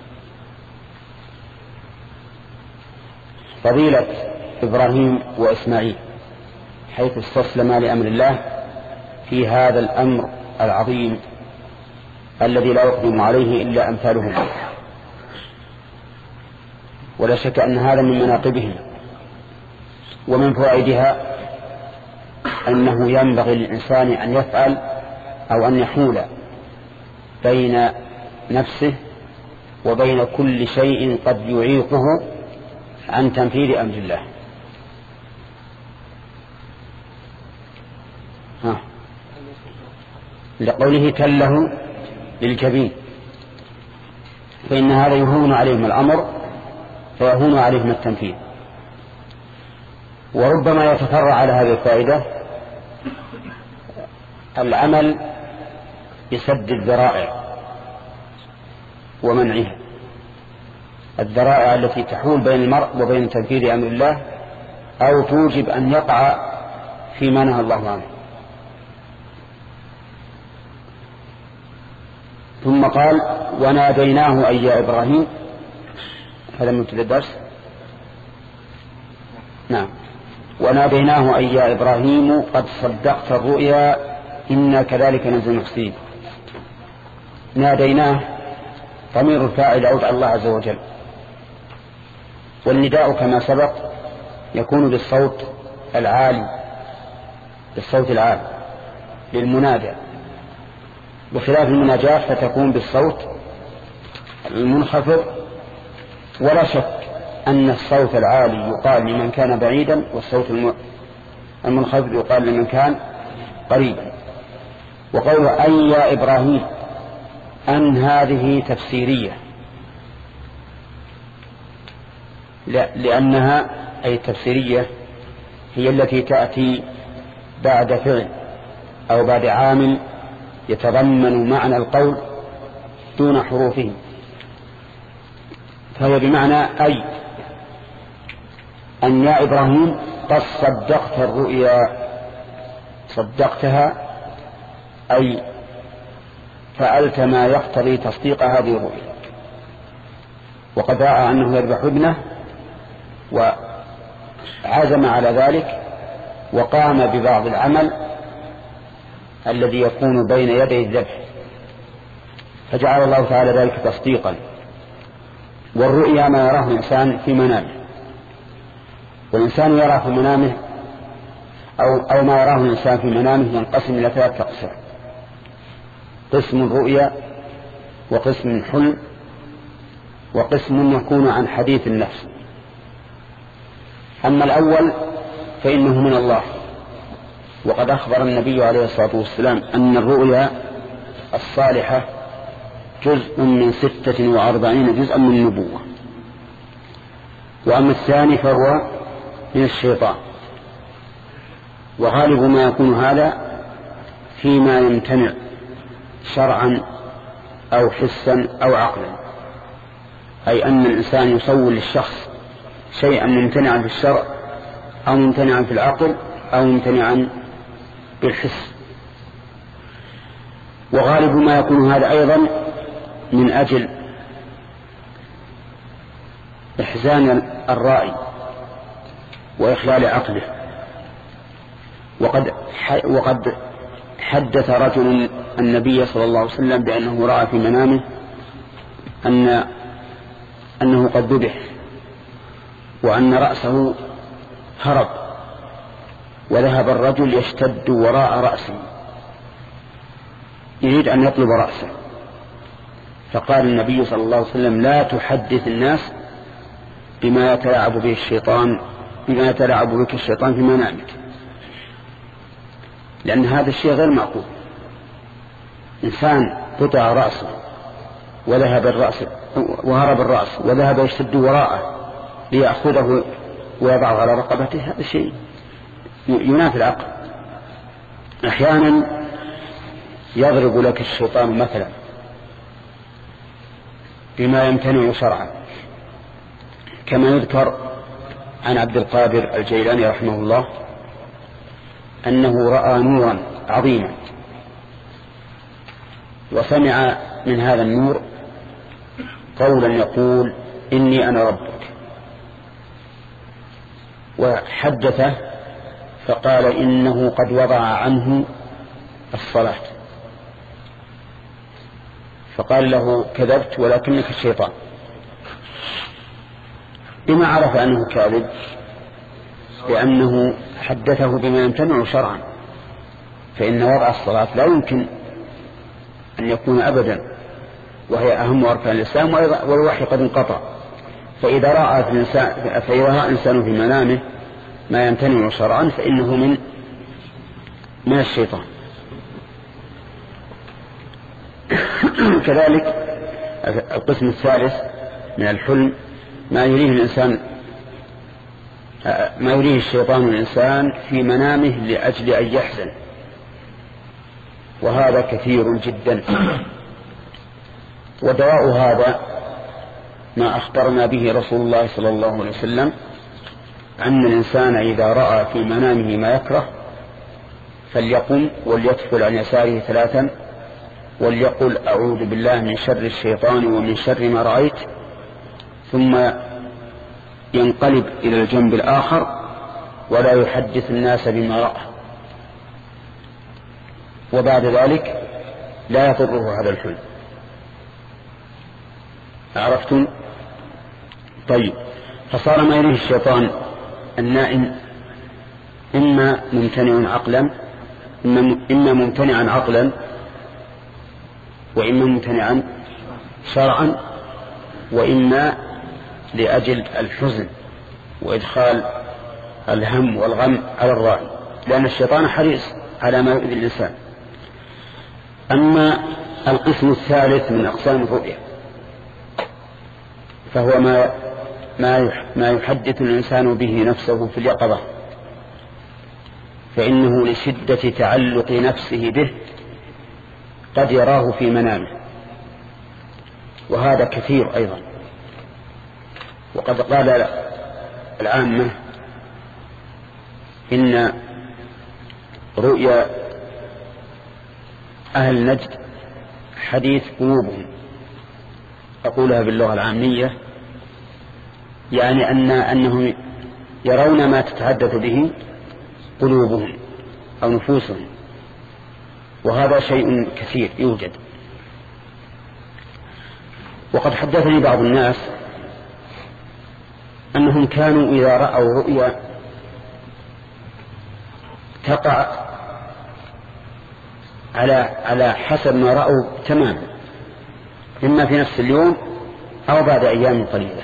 فضيلة إبراهيم وإسماعيل حيث استسلما لأمر الله في هذا الأمر العظيم الذي لا يقدم عليه إلا أمثالهم، ولا شك أن هذا من مناقبهم. ومن فوائدها أنه ينبغي للإنسان أن يفعل أو أن يحول بين نفسه وبين كل شيء قد يعيقه عن تنفيذ أمر الله. ها. لقوله تله للجبين، فإن هذا يهون عليهم الأمر فيهون عليهم التنفيذ. وربما يتفرع على هذه الفائدة العمل بسد الذرائع ومنعها، الذرائع التي تحول بين المرء وبين تنفيذ أمر الله أو توجب أن يقع فيما نهى الله عنه. ثم قال وناديناه أي يا إبراهيم. هذا من ابتداء الدرس. نعم. وناديناه أي يا إبراهيم قد صدقت الرؤيا إنا كذلك نجزي المحسنين. ناديناه ضمير الفاعل يعود على الله عز وجل، والنداء كما سبق يكون بالصوت العالي، بالصوت العالي للمنادى، بخلاف المناجاة فتكون بالصوت المنخفض، ولا شك أن الصوت العالي يقال لمن كان بعيدا، والصوت المنخفض يقال لمن كان قريبا. وقوله أي يا إبراهيم أن هذه تفسيرية، لأنها أي التفسيرية هي التي تأتي بعد فعل أو بعد عامل يتضمن معنى القول دون حروفه، فهي بمعنى أي أن يا إبراهيم قد صدقت الرؤيا، صدقتها أي فعلت ما يقتضي تصديق هذه الرؤيا. وقد رأى أنه يذبح ابنه وعزم على ذلك وقام ببعض العمل الذي يكون بين يدي الذبح، فجعل الله تعالى ذلك تصديقا. والرؤيا ما يراه الإنسان في منامه، والإنسان يرى في منامه أو, أو ما يراه الإنسان في منامه ينقسم إلى ثلاثة أقسام: قسم رؤيا، وقسم حلم، وقسم يكون عن حديث النفس. أما الأول فإنه من الله، وقد أخبر النبي عليه الصلاة والسلام أن الرؤيا الصالحة جزء من ستة وأربعين جزءا من النبوة. وأما الثاني فهو من الشيطان، وغالب ما يكون هذا فيما يمتنع شرعا أو حسا أو عقلا، أي أن الإنسان يسول للشخص شيئا ممتنعا في الشرع أو ممتنعا في العقل أو ممتنعا بالحس. وغالب ما يكون هذا أيضا من أجل إحزان الرائي وإخلال عقله. وقد وقد حدث رجل النبي صلى الله عليه وسلم بأنه رأى في منامه أن أنه قد ذبح، وأن رأسه هرب، وذهب الرجل يشتد وراء رأسه يريد أن يطلب رأسه، فقال النبي صلى الله عليه وسلم: لا تحدث الناس بما يتلاعب به الشيطان بما يتلاعب بك الشيطان في منامك، لأن هذا الشيء غير معقول. إنسان قطع رأسه وذهب الرأس وهرب الرأس وذهب يشتد وراءه ليأخذه ويضعه على رقبته، هذا شيء ينافي العقل. أحيانا يضرب لك الشيطان مثلا بما يمتنع شرعا، كما يذكر عن عبد القادر الجيلاني رحمه الله أنه رأى نورا عظيما، وسمع من هذا النور قولا يقول: إني أنا ربك، وحدثه فقال: إنه قد وضع عنه الصلاة. فقال له: كذبت ولكنك الشيطان. بما عرف أنه كاذب؟ لأنه حدثه بما يمتنع شرعا، فإن وضع الصلاة لا يمكن أن يكون أبدا، وهي أهم أركان الإسلام، والوحي قد انقطع. فإذا رأى في الإنسان فإذا رأى الإنسان في منامه ما يمتنع شرعا فإنه من من الشيطان. كذلك القسم الثالث من الحلم ما يريه الإنسان ما يريه الشيطان الإنسان في منامه لأجل أن يحزن، وهذا كثير جدا. ودواء هذا ما أخبرنا به رسول الله صلى الله عليه وسلم، أن الإنسان إذا رأى في منامه ما يكره فليقم وليتفل عن يساره ثلاثا وليقل: أعوذ بالله من شر الشيطان ومن شر ما رأيت، ثم ينقلب إلى الجنب الآخر ولا يحدث الناس بما رأى، وبعد ذلك لا يضره هذا الحلم. عرفتم؟ طيب، فصار ما يريه الشيطان النائم إما ممتنع عقلا إما ممتنعا عقلا وإما ممتنعا شرعا وإما لأجل الحزن وإدخال الهم والغم على الراعي، لأن الشيطان حريص على ما يؤذي الإنسان. أما القسم الثالث من أقسام الرؤيا فهو ما ما يحدث الإنسان به نفسه في اليقظة، فإنه لشدة تعلق نفسه به قد يراه في منامه، وهذا كثير أيضا. وقد قال العامة إن رؤيا أهل نجد حديث قلوبهم، أقولها باللغة العامية، يعني أن أنهم يرون ما تتحدث به قلوبهم أو نفوسهم، وهذا شيء كثير يوجد. وقد حدثني بعض الناس أنهم كانوا إذا رأوا رؤيا تقع على على حسب ما رأوا تماما، إما في نفس اليوم أو بعد أيام قليلة،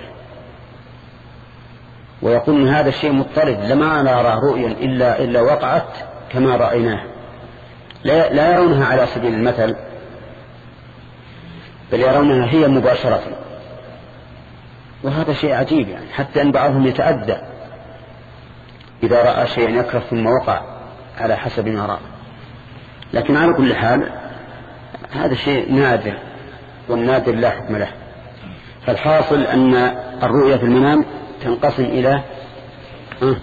ويقول إن هذا الشيء مضطرد، لما نرى رؤيا إلا إلا وقعت كما رأيناه، لا, لا يرونها على سبيل المثل، بل يرونها هي مباشرة. وهذا شيء عجيب، يعني حتى أن بعضهم يتأذى إذا رأى شيئا يكره ثم وقع على حسب ما رأى. لكن على كل حال هذا شيء نادر، والنادر لا حكم له. فالحاصل أن الرؤيا في المنام تنقسم إلى آه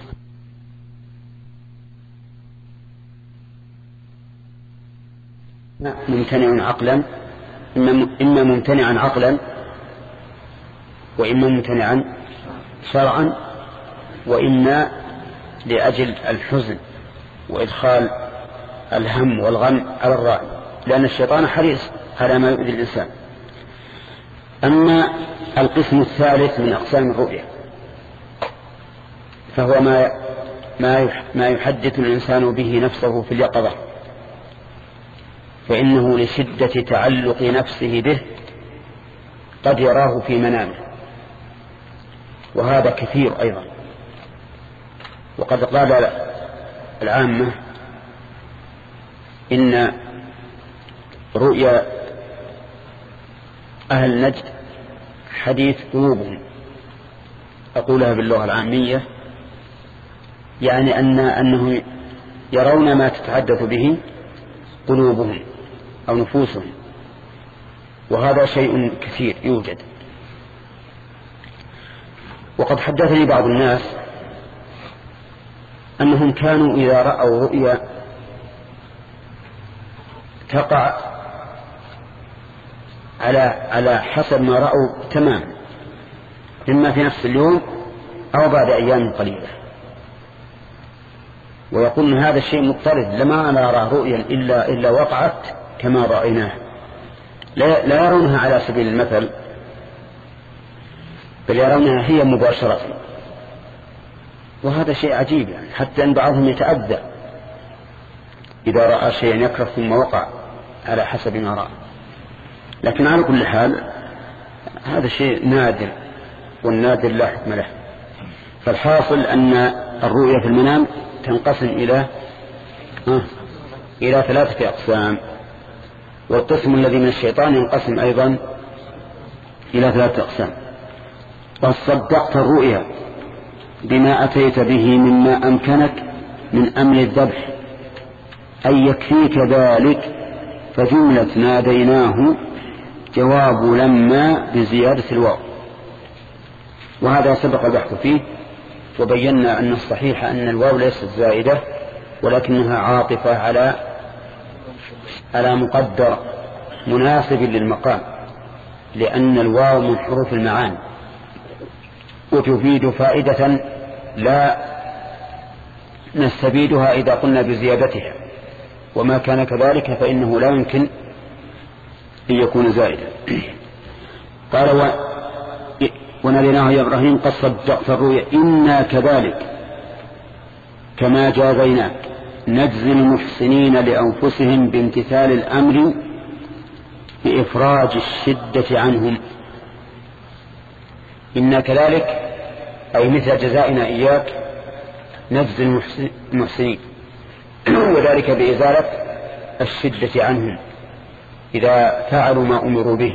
ممتنع عقلا، إما ممتنعا عقلا وإما ممتنعا شرعا، وإما لأجل الحزن وإدخال الهم والغم على الراعي، لأن الشيطان حريص على ما يؤذي الإنسان. أما القسم الثالث من أقسام الرؤيا فهو ما ما يحدث الإنسان به نفسه في اليقظة، فإنه لشدة تعلق نفسه به قد يراه في منامه، وهذا كثير أيضا. وقد قال العامة إن رؤيا أهل نجد حديث قلوبهم، أقولها باللغة العامية، يعني أن أنهم يرون ما تتحدث به قلوبهم أو نفوسهم، وهذا شيء كثير يوجد. وقد حدثني بعض الناس أنهم كانوا إذا رأوا رؤيا تقع على على حسب ما رأوا تماما، إما في نفس اليوم أو بعد أيام قليلة، ويقول إن هذا الشيء مضطرد، لما نرى رؤيا إلا إلا وقعت كما رأيناه، لا, لا يرونها على سبيل المثل، بل يرونها هي مباشرة. وهذا شيء عجيب، يعني حتى أن بعضهم يتأذى إذا رأى شيئا يكره ثم وقع على حسب ما رأى. لكن على كل حال هذا شيء نادر، والنادر لا حكم له. فالحاصل أن الرؤيا في المنام تنقسم إلى آه إلى ثلاثة أقسام، والقسم الذي من الشيطان ينقسم أيضا إلى ثلاثة أقسام. قد صدقت الرؤيا بما أتيت به مما أمكنك من أمر الذبح، أن يكفيك ذلك، فجملة ناديناه جواب لما بزيادة الواو. وهذا سبق البحث فيه، وبينا أن الصحيح أن الواو ليست زائدة، ولكنها عاطفة على على مقدر مناسب للمقام، لأن الواو من حروف المعاني وتفيد فائدة لا نستفيدها إذا قلنا بزيادتها، وما كان كذلك فإنه لا يمكن أن يكون زائدا. قال و... وناديناه يا إبراهيم قد صدقت الرؤيا إنا كذلك كما جازيناك نجزي المحسنين لأنفسهم بامتثال الأمر بإفراج الشدة عنهم. إنا كذلك أي مثل جزائنا إياك نجزي المحسنين، وذلك بإزالة الشدة عنهم إذا فعلوا ما أمروا به.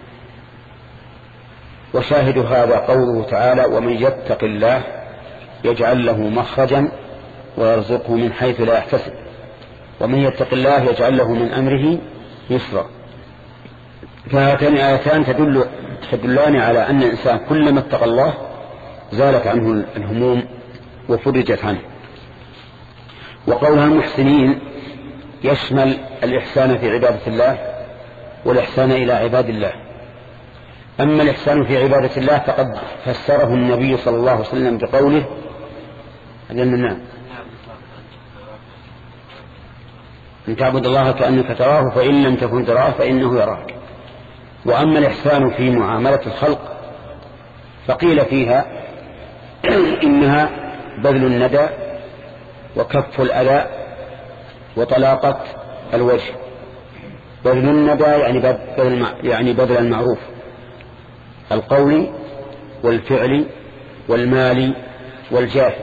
وشاهد هذا قوله تعالى: ومن يتق الله يجعل له مخرجا ويرزقه من حيث لا يحتسب. ومن يتق الله يجعل له من أمره يسرا. فهاتان آيتان تدل تدلان على أن الإنسان كلما اتقى الله زالت عنه الهموم وفرجت عنه. وقولها المحسنين يشمل الإحسان في عبادة الله والإحسان إلى عباد الله. أما الإحسان في عبادة الله فقد فسره النبي صلى الله عليه وسلم بقوله: أن تعبد الله كأنك تراه فإن لم تكن تراه فإنه يراك. وأما الإحسان في معاملة الخلق فقيل فيها إنها بذل الندى وكف الأذى وطلاقة الوجه. بذل الندى يعني بذل يعني بذل المعروف القول والفعل والمال والجاه،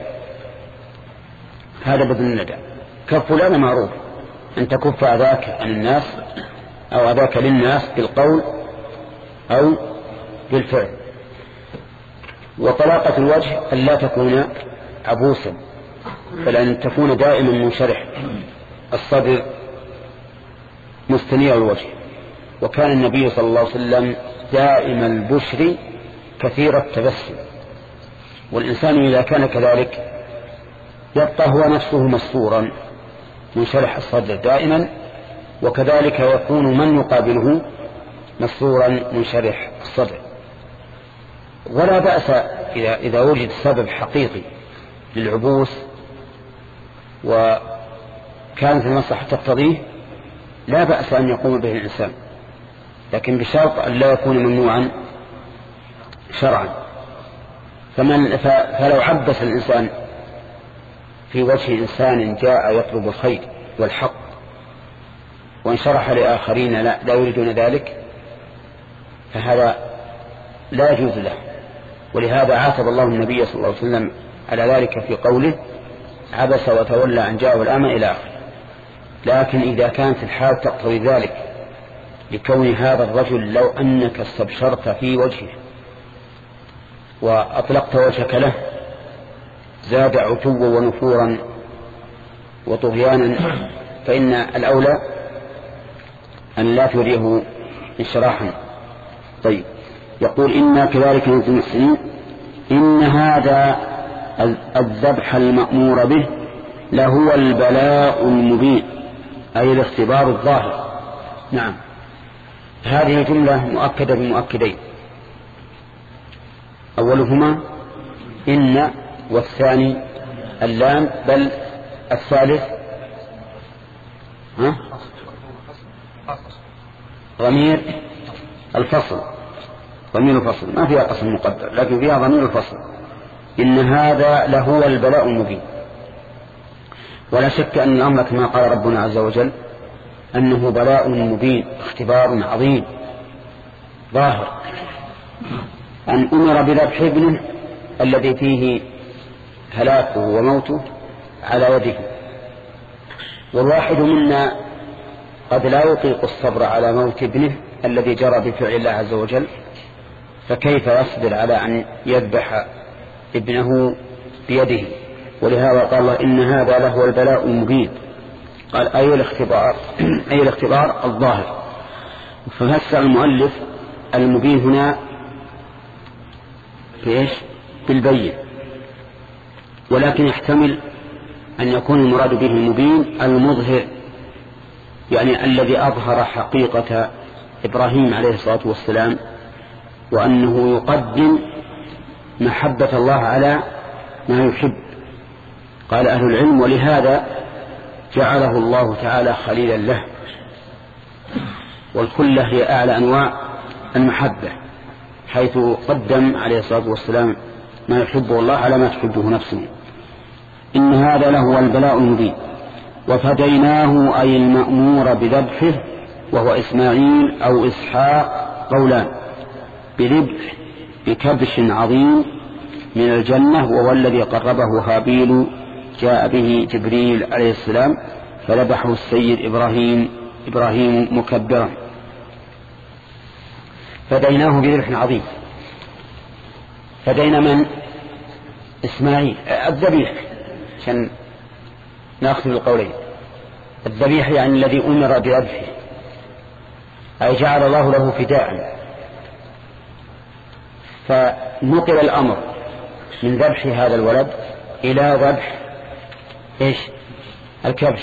هذا بذل الندى. كف الأذى معروف، أن تكف أذاك عن الناس أو أذاك للناس بالقول أو بالفعل. وطلاقة الوجه أن لا تكون عبوسا، بل أن تكون دائما منشرح الصدر مستنير الوجه. وكان النبي صلى الله عليه وسلم دائم البشر كثير التبسم. والإنسان إذا كان كذلك يبقى هو نفسه مسرورا منشرح الصدر دائما، وكذلك يكون من يقابله مسرورا منشرح الصدر. ولا بأس إذا, إذا وجد سبب حقيقي للعبوس وكانت المصلحة تقتضيه لا بأس أن يقوم به الإنسان، لكن بشرط أن لا يكون ممنوعا شرعا. فمن فلو عبس الإنسان في وجه إنسان جاء يطلب الخير والحق وانشرح لآخرين لا, لا يريدون ذلك فهذا لا يجوز له. ولهذا عاتب الله النبي صلى الله عليه وسلم على ذلك في قوله: عبس وتولى أن جاءه الأعمى إلى آخره. لكن إذا كانت الحال تقتضي ذلك لكون هذا الرجل لو أنك استبشرت في وجهه وأطلقت وجهك له زاد عتوا ونفورا وطغيانا، فإن الأولى أن لا تريه انشراحا. طيب، يقول: إنا كذلك نجزي المحسنين. إن هذا الذبح المأمور به لهو البلاء المبين، أي الاختبار الظاهر. نعم، هذه جملة مؤكدة بمؤكدين: أولهما إن، والثاني اللام، بل الثالث ها؟ ضمير الفصل، ضمير الفصل ما فيها قسم مقدر لكن فيها ضمير الفصل. إن هذا لهو البلاء المبين. ولا شك أن الأمر كما قال ربنا عز وجل أنه بلاء مبين، اختبار عظيم ظاهر. أن أمر بذبح ابنه الذي فيه هلاكه وموته على يده. والواحد منا قد لا يطيق الصبر على موت ابنه الذي جرى بفعل الله عز وجل، فكيف يصبر على أن يذبح ابنه بيده؟ ولهذا قال الله: إن هذا له البلاء المبين. قال: أي الاختبار أي الاختبار الظاهر. ففسر المؤلف المبين هنا بإيش؟ بالبين، ولكن يحتمل أن يكون المراد به المبين المظهر، يعني الذي أظهر حقيقة إبراهيم عليه الصلاة والسلام، وأنه يقدم محبة الله على ما يحب. قال أهل العلم: ولهذا جعله الله تعالى خليلا له، والخلة هي أعلى أنواع المحبة، حيث قدم عليه الصلاة والسلام ما يحبه الله على ما تحبه نفسه. إن هذا له البلاء المبين. وفديناه أي المأمور بذبحه وهو إسماعيل أو إسحاق قولان، بذبح بكبش عظيم من الجنة وهو الذي قربه هابيل جاء به جبريل عليه السلام فذبحه السيد إبراهيم إبراهيم مكبرا فديناه بذبح عظيم. فدين من؟ إسماعيل. الذبيح عشان نأخذ القولين. الذبيح يعني الذي أمر بذبحه أي جعل الله له فداء. فنقل الأمر من ذبح هذا الولد إلى ذبح إيش؟ الكبش،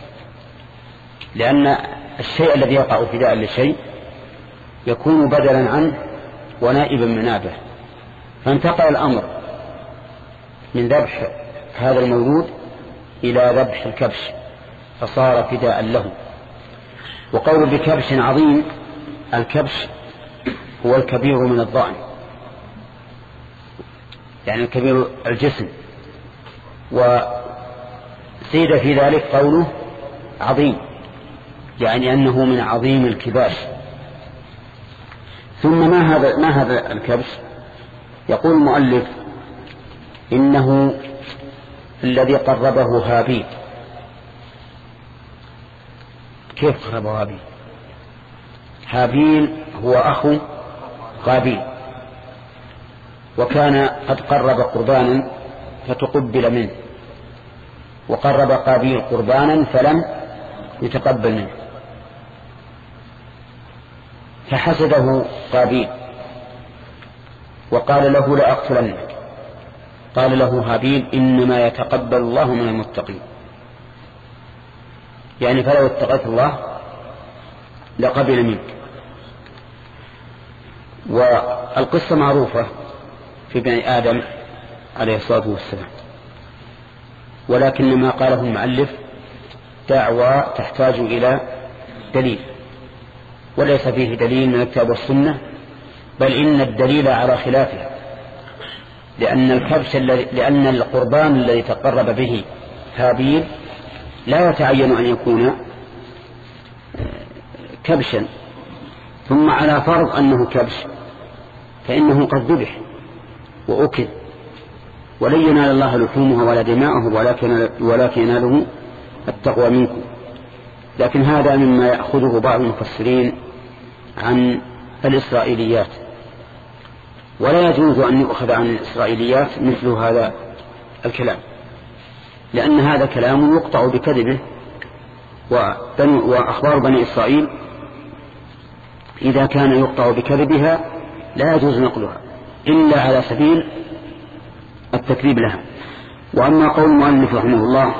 لأن الشيء الذي يقع فداء للشيء يكون بدلا عنه ونائبا منابه. فانتقل الأمر من ذبح هذا المولود إلى ذبح الكبش فصار فداء له. وقول بكبش عظيم، الكبش هو الكبير من الضأن، يعني الكبير الجسم. وزيد في ذلك قوله عظيم، يعني أنه من عظيم الكباش. ثم ما هذا ما هذا الكبش؟ يقول المؤلف إنه الذي قربه هابيل. كيف قربه هابيل؟ هابيل هو أخو قابيل، وكان قد قرب قربانا فتقبل منه، وقرب قابيل قربانا فلم يتقبل منه، فحسده قابيل وقال له لأقتلنك. قال له هابيل إنما يتقبل الله من المتقين، يعني فلو اتقيت الله لقبل منك. والقصة معروفة في بني آدم عليه الصلاة والسلام، ولكن ما قاله المؤلف دعوى تحتاج إلى دليل، وليس فيه دليل من الكتاب والسنة، بل إن الدليل على خلافه، لأن الكبش لأن القربان الذي تقرب به هابيل لا يتعين أن يكون كبشا، ثم على فرض أنه كبش فإنه قد ذبح وأكل، ولن ينال الله لحومه ولا دماءه ولكن, ولكن يناله التقوى منكم. لكن هذا مما يأخذه بعض المفسرين عن الإسرائيليات، ولا يجوز أن يؤخذ عن الإسرائيليات مثل هذا الكلام، لأن هذا كلام يقطع بكذبه. وأخبار بني إسرائيل إذا كان يقطع بكذبها لا يجوز نقلها إلا على سبيل التكذيب لها. وأما قول المؤلف رحمه الله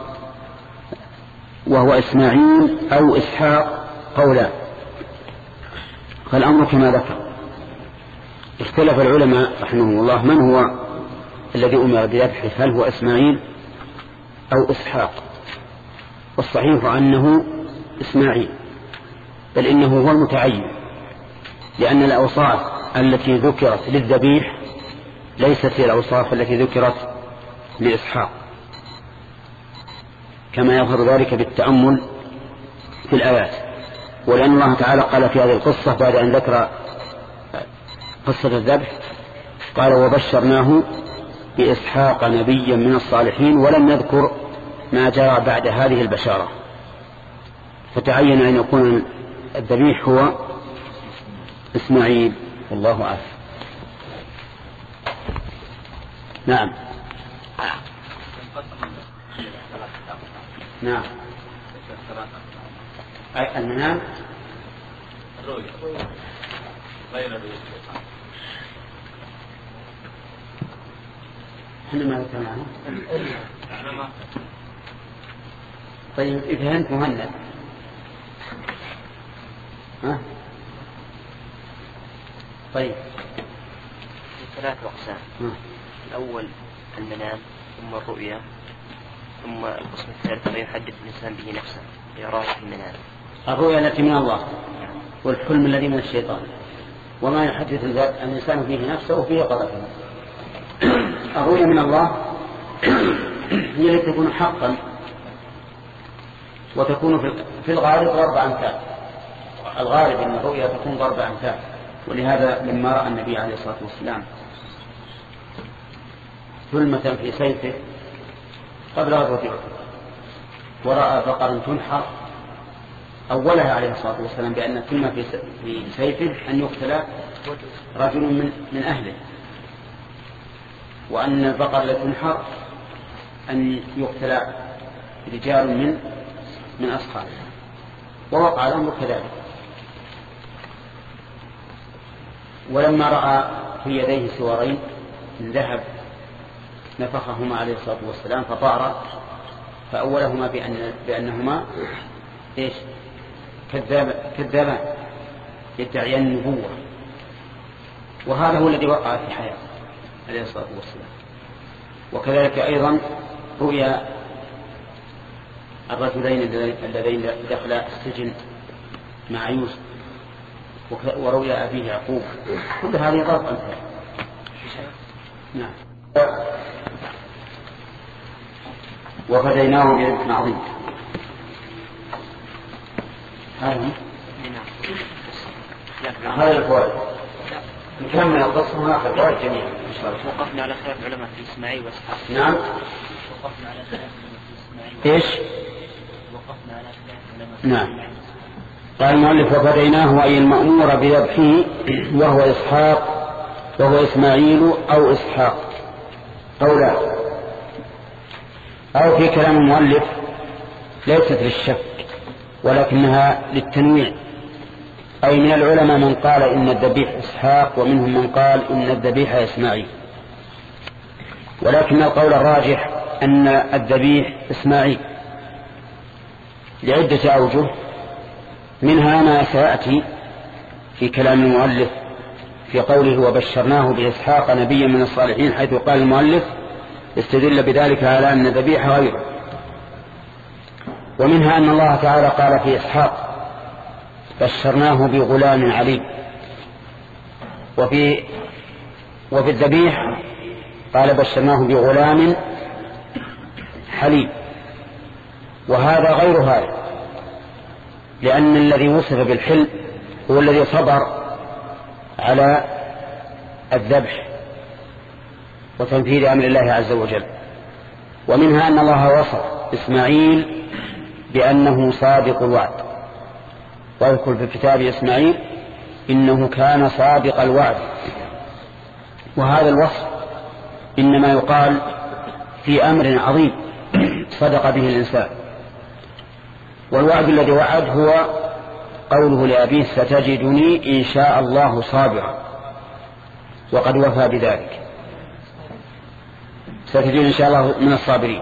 وهو إسماعيل أو إسحاق قولا، فالأمر كما ذكر. اختلف العلماء رحمه الله من هو الذي أمر بذبحه، هل هو إسماعيل أو إسحاق؟ والصحيح أنه إسماعيل، بل إنه هو المتعين، لأن الأوصاف التي ذكرت للذبيح ليست هي الأوصاف التي ذكرت لإسحاق، كما يظهر ذلك بالتأمل في الآيات. ولأن الله تعالى قال في هذه القصة بعد أن ذكر قصة الذبح قال وبشرناه بإسحاق نبيا من الصالحين، ولم يذكر ما جرى بعد هذه البشارة، فتعين أن يكون الذبيح هو إسماعيل، والله أعلم. نعم نعم أي المنام الرؤيا غير الرؤيا الشيطان. احنا ما ذكرنا عنه. طيب إذا أنت مهند ها؟ طيب ثلاث أقسام. الأول المنام، ثم الرؤيا، ثم القسم الثالث ما يحدث الإنسان به نفسه يراه في المنام. الرؤيا التي من الله والحلم الذي من الشيطان، وما يحدث الإنسان فيه نفسه وفيه قدره. الرؤيا من الله هي التي تكون حقا، وتكون في الغالب ضرب أمثال. الغالب أن الرؤيا تكون ضرب أمثال، ولهذا لما رأى النبي عليه الصلاة والسلام ثلمة في سيفه قبل غزوة أحد ورأى بقرا تنحر أولها عليه الصلاة والسلام بأن الثلمة في سيفه أن يقتل رجل من, من أهله، وأن البقر التي تنحر أن يقتل رجال من من أصحابه، ووقع الأمر كذلك. ولما رأى في يديه سوارين من ذهب نفخهما عليه الصلاة والسلام فطار، فأولهما بأن بأنهما إيش؟ كذاب كذابان يدعيان النبوة، وهذا هو الذي وقع في حياته عليه الصلاة والسلام. وكذلك أيضا رؤيا الرجلين اللذين دخلا السجن مع يوسف، ورؤيا أبيه يعقوب، كل هذه ضرب أمثال. نعم. وفديناه بذبح عظيم. هذا هذا الفوائد. نكمل القصة ونأخذ الفوائد جميعا إن شاء الله. وقفنا على خلاف العلماء في إسماعيل وإسحاق. نعم. وقفنا على خلاف العلماء في إسماعيل. إيش؟ وقفنا على خلاف العلماء. نعم. قال المؤلف وفديناه أي المأمور بذبحه وهو إسحاق وهو إسماعيل أو إسحاق قولا. أو في كلام المؤلف ليست للشك ولكنها للتنويع، أي من العلماء من قال إن الذبيح إسحاق ومنهم من قال إن الذبيح إسماعيل، ولكن القول الراجح أن الذبيح إسماعيل لعدة أوجه، منها ما سيأتي في كلام المؤلف في قوله وبشرناه بإسحاق نبيا من الصالحين، حيث قال المؤلف استدل بذلك على أن الذبيح غيره. ومنها أن الله تعالى قال في إسحاق بشرناه بغلام عليم، وفي وفي الذبيح قال بشرناه بغلام حليم، وهذا غير هذا، لأن الذي وصف بالحلم هو الذي صبر على الذبح وتنفيذ أمر الله عز وجل. ومنها أن الله وصف إسماعيل بأنه صادق الوعد، واذكر في كتاب إسماعيل إنه كان صادق الوعد، وهذا الوصف إنما يقال في أمر عظيم صدق به الإنسان. والوعد الذي وعد هو قوله لأبيه ستجدني إن شاء الله صابرا، وقد وفى بذلك، ستجدني إن شاء الله من الصابرين.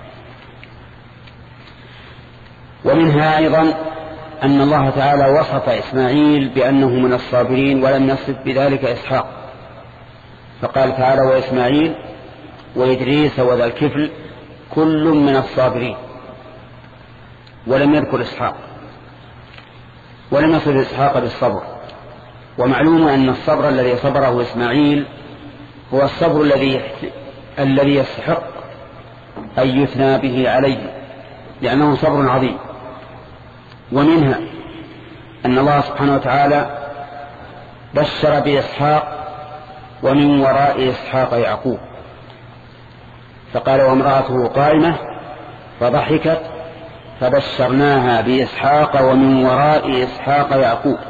ومنها أيضا أن الله تعالى وصف إسماعيل بأنه من الصابرين ولم يصف بذلك إسحاق، فقال تعالى وإسماعيل وإدريس وذا الكفل كل من الصابرين، ولم يذكر إسحاق، ولم يصف إسحاق بالصبر. ومعلوم أن الصبر الذي صبره إسماعيل هو الصبر الذي الذي يستحق أن يثنى به عليه، لأنه صبر عظيم. ومنها أن الله سبحانه وتعالى بشر بإسحاق ومن وراء إسحاق يعقوب، فقال وامرأته قائمة فضحكت فبشرناها بإسحاق ومن وراء إسحاق يعقوب.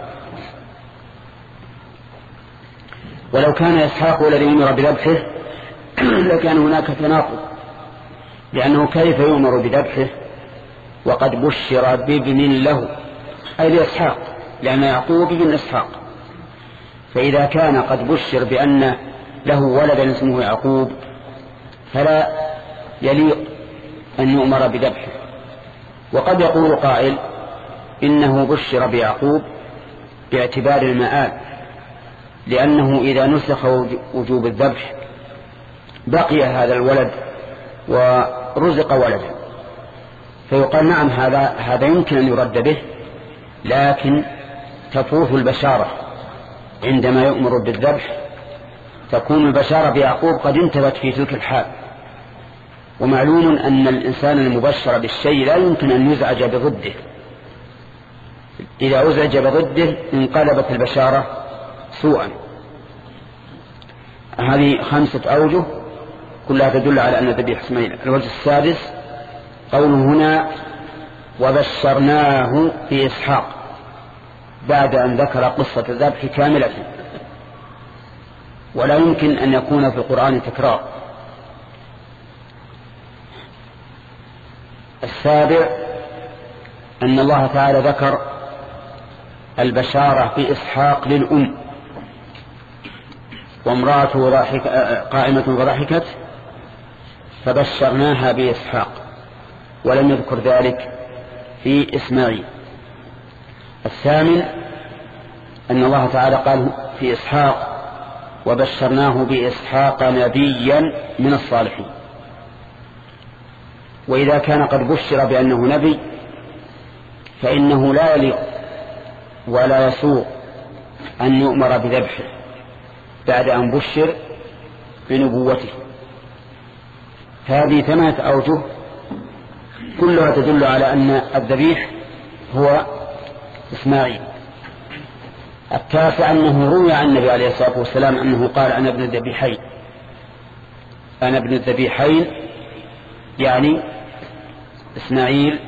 ولو كان إسحاق الذي أمر بذبحه لكان هناك تناقض، لأنه كيف يؤمر بذبحه وقد بشر بابن له أي لإسحاق، لأن يعقوب ابن إسحاق، فإذا كان قد بشر بأن له ولدا اسمه يعقوب فلا يليق أن يؤمر بذبحه. وقد يقول قائل إنه بشر بيعقوب باعتبار المآل، لأنه إذا نسخ وجوب الذبح بقي هذا الولد ورزق ولدا، فيقال نعم هذا هذا يمكن أن يرد به، لكن تفوت البشارة عندما يؤمر بالذبح، تكون البشارة بيعقوب قد انتبت في تلك الحال. ومعلوم أن الإنسان المبشر بالشيء لا يمكن أن يزعج بضده، إذا أزعج بضده انقلبت البشارة سوءا. هذه خمسة أوجه كلها تدل على أن الذبيح إسماعيل. الوجه السادس قوله هنا وبشرناه بإسحاق بعد أن ذكر قصة الذبح كاملة، ولا يمكن أن يكون في القرآن تكرار. السابع أن الله تعالى ذكر البشارة بإسحاق للأم، وامرأته قائمة فضحكت فبشرناها بإسحاق، ولم يذكر ذلك في إسماعيل. الثامن أن الله تعالى قال في إسحاق وبشرناه بإسحاق نبيا من الصالحين. وإذا كان قد بشر بأنه نبي فإنه لا يليق ولا يسوق أن يؤمر بذبحه بعد أن بشر بنبوته. هذه ثمانية أوجه كلها تدل على أن الذبيح هو إسماعيل. التاسع أنه روي عن النبي عليه الصلاة والسلام أنه قال أنا ابن الذبيحين، أنا ابن الذبيحين يعني إسماعيل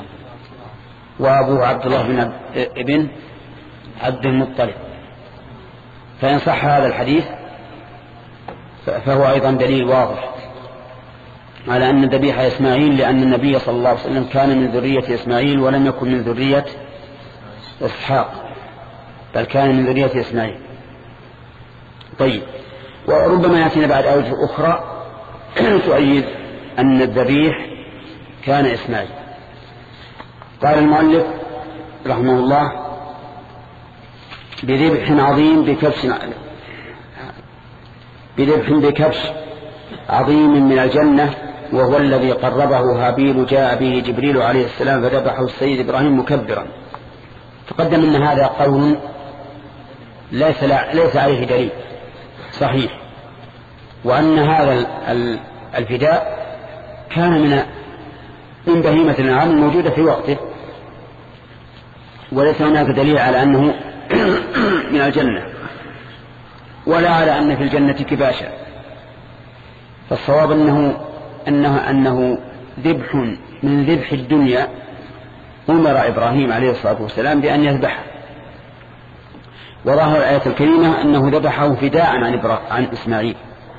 وأبوه عبد الله بن ابن عبد المطلب. فإن صح هذا الحديث فهو أيضا دليل واضح على أن الذبيح إسماعيل، لأن النبي صلى الله عليه وسلم كان من ذرية إسماعيل ولم يكن من ذرية إسحاق، بل كان من ذرية إسماعيل. طيب، وربما يأتينا بعد أوجه أخرى تؤيد أن الذبيح كان إسماعيل. قال المؤلف رحمه الله بذبح عظيم بكبش بذبح بكبش عظيم من الجنة، وهو الذي قربه هابيل جاء به جبريل عليه السلام فذبحه السيد إبراهيم مكبرا. تقدم أن هذا قول ليس, ليس عليه دليل صحيح، وأن هذا الفداء كان من من بهيمة الأنعام الموجودة في وقته، وليس هناك دليل على أنه من الجنة ولا على أن في الجنة كباشا. فالصواب أنه أنه أنه ذبح من ذبح الدنيا أمر إبراهيم عليه الصلاة والسلام بأن يذبحه، وظاهر الآية الكريمة أنه ذبحه فداء عن, عن إسماعيل.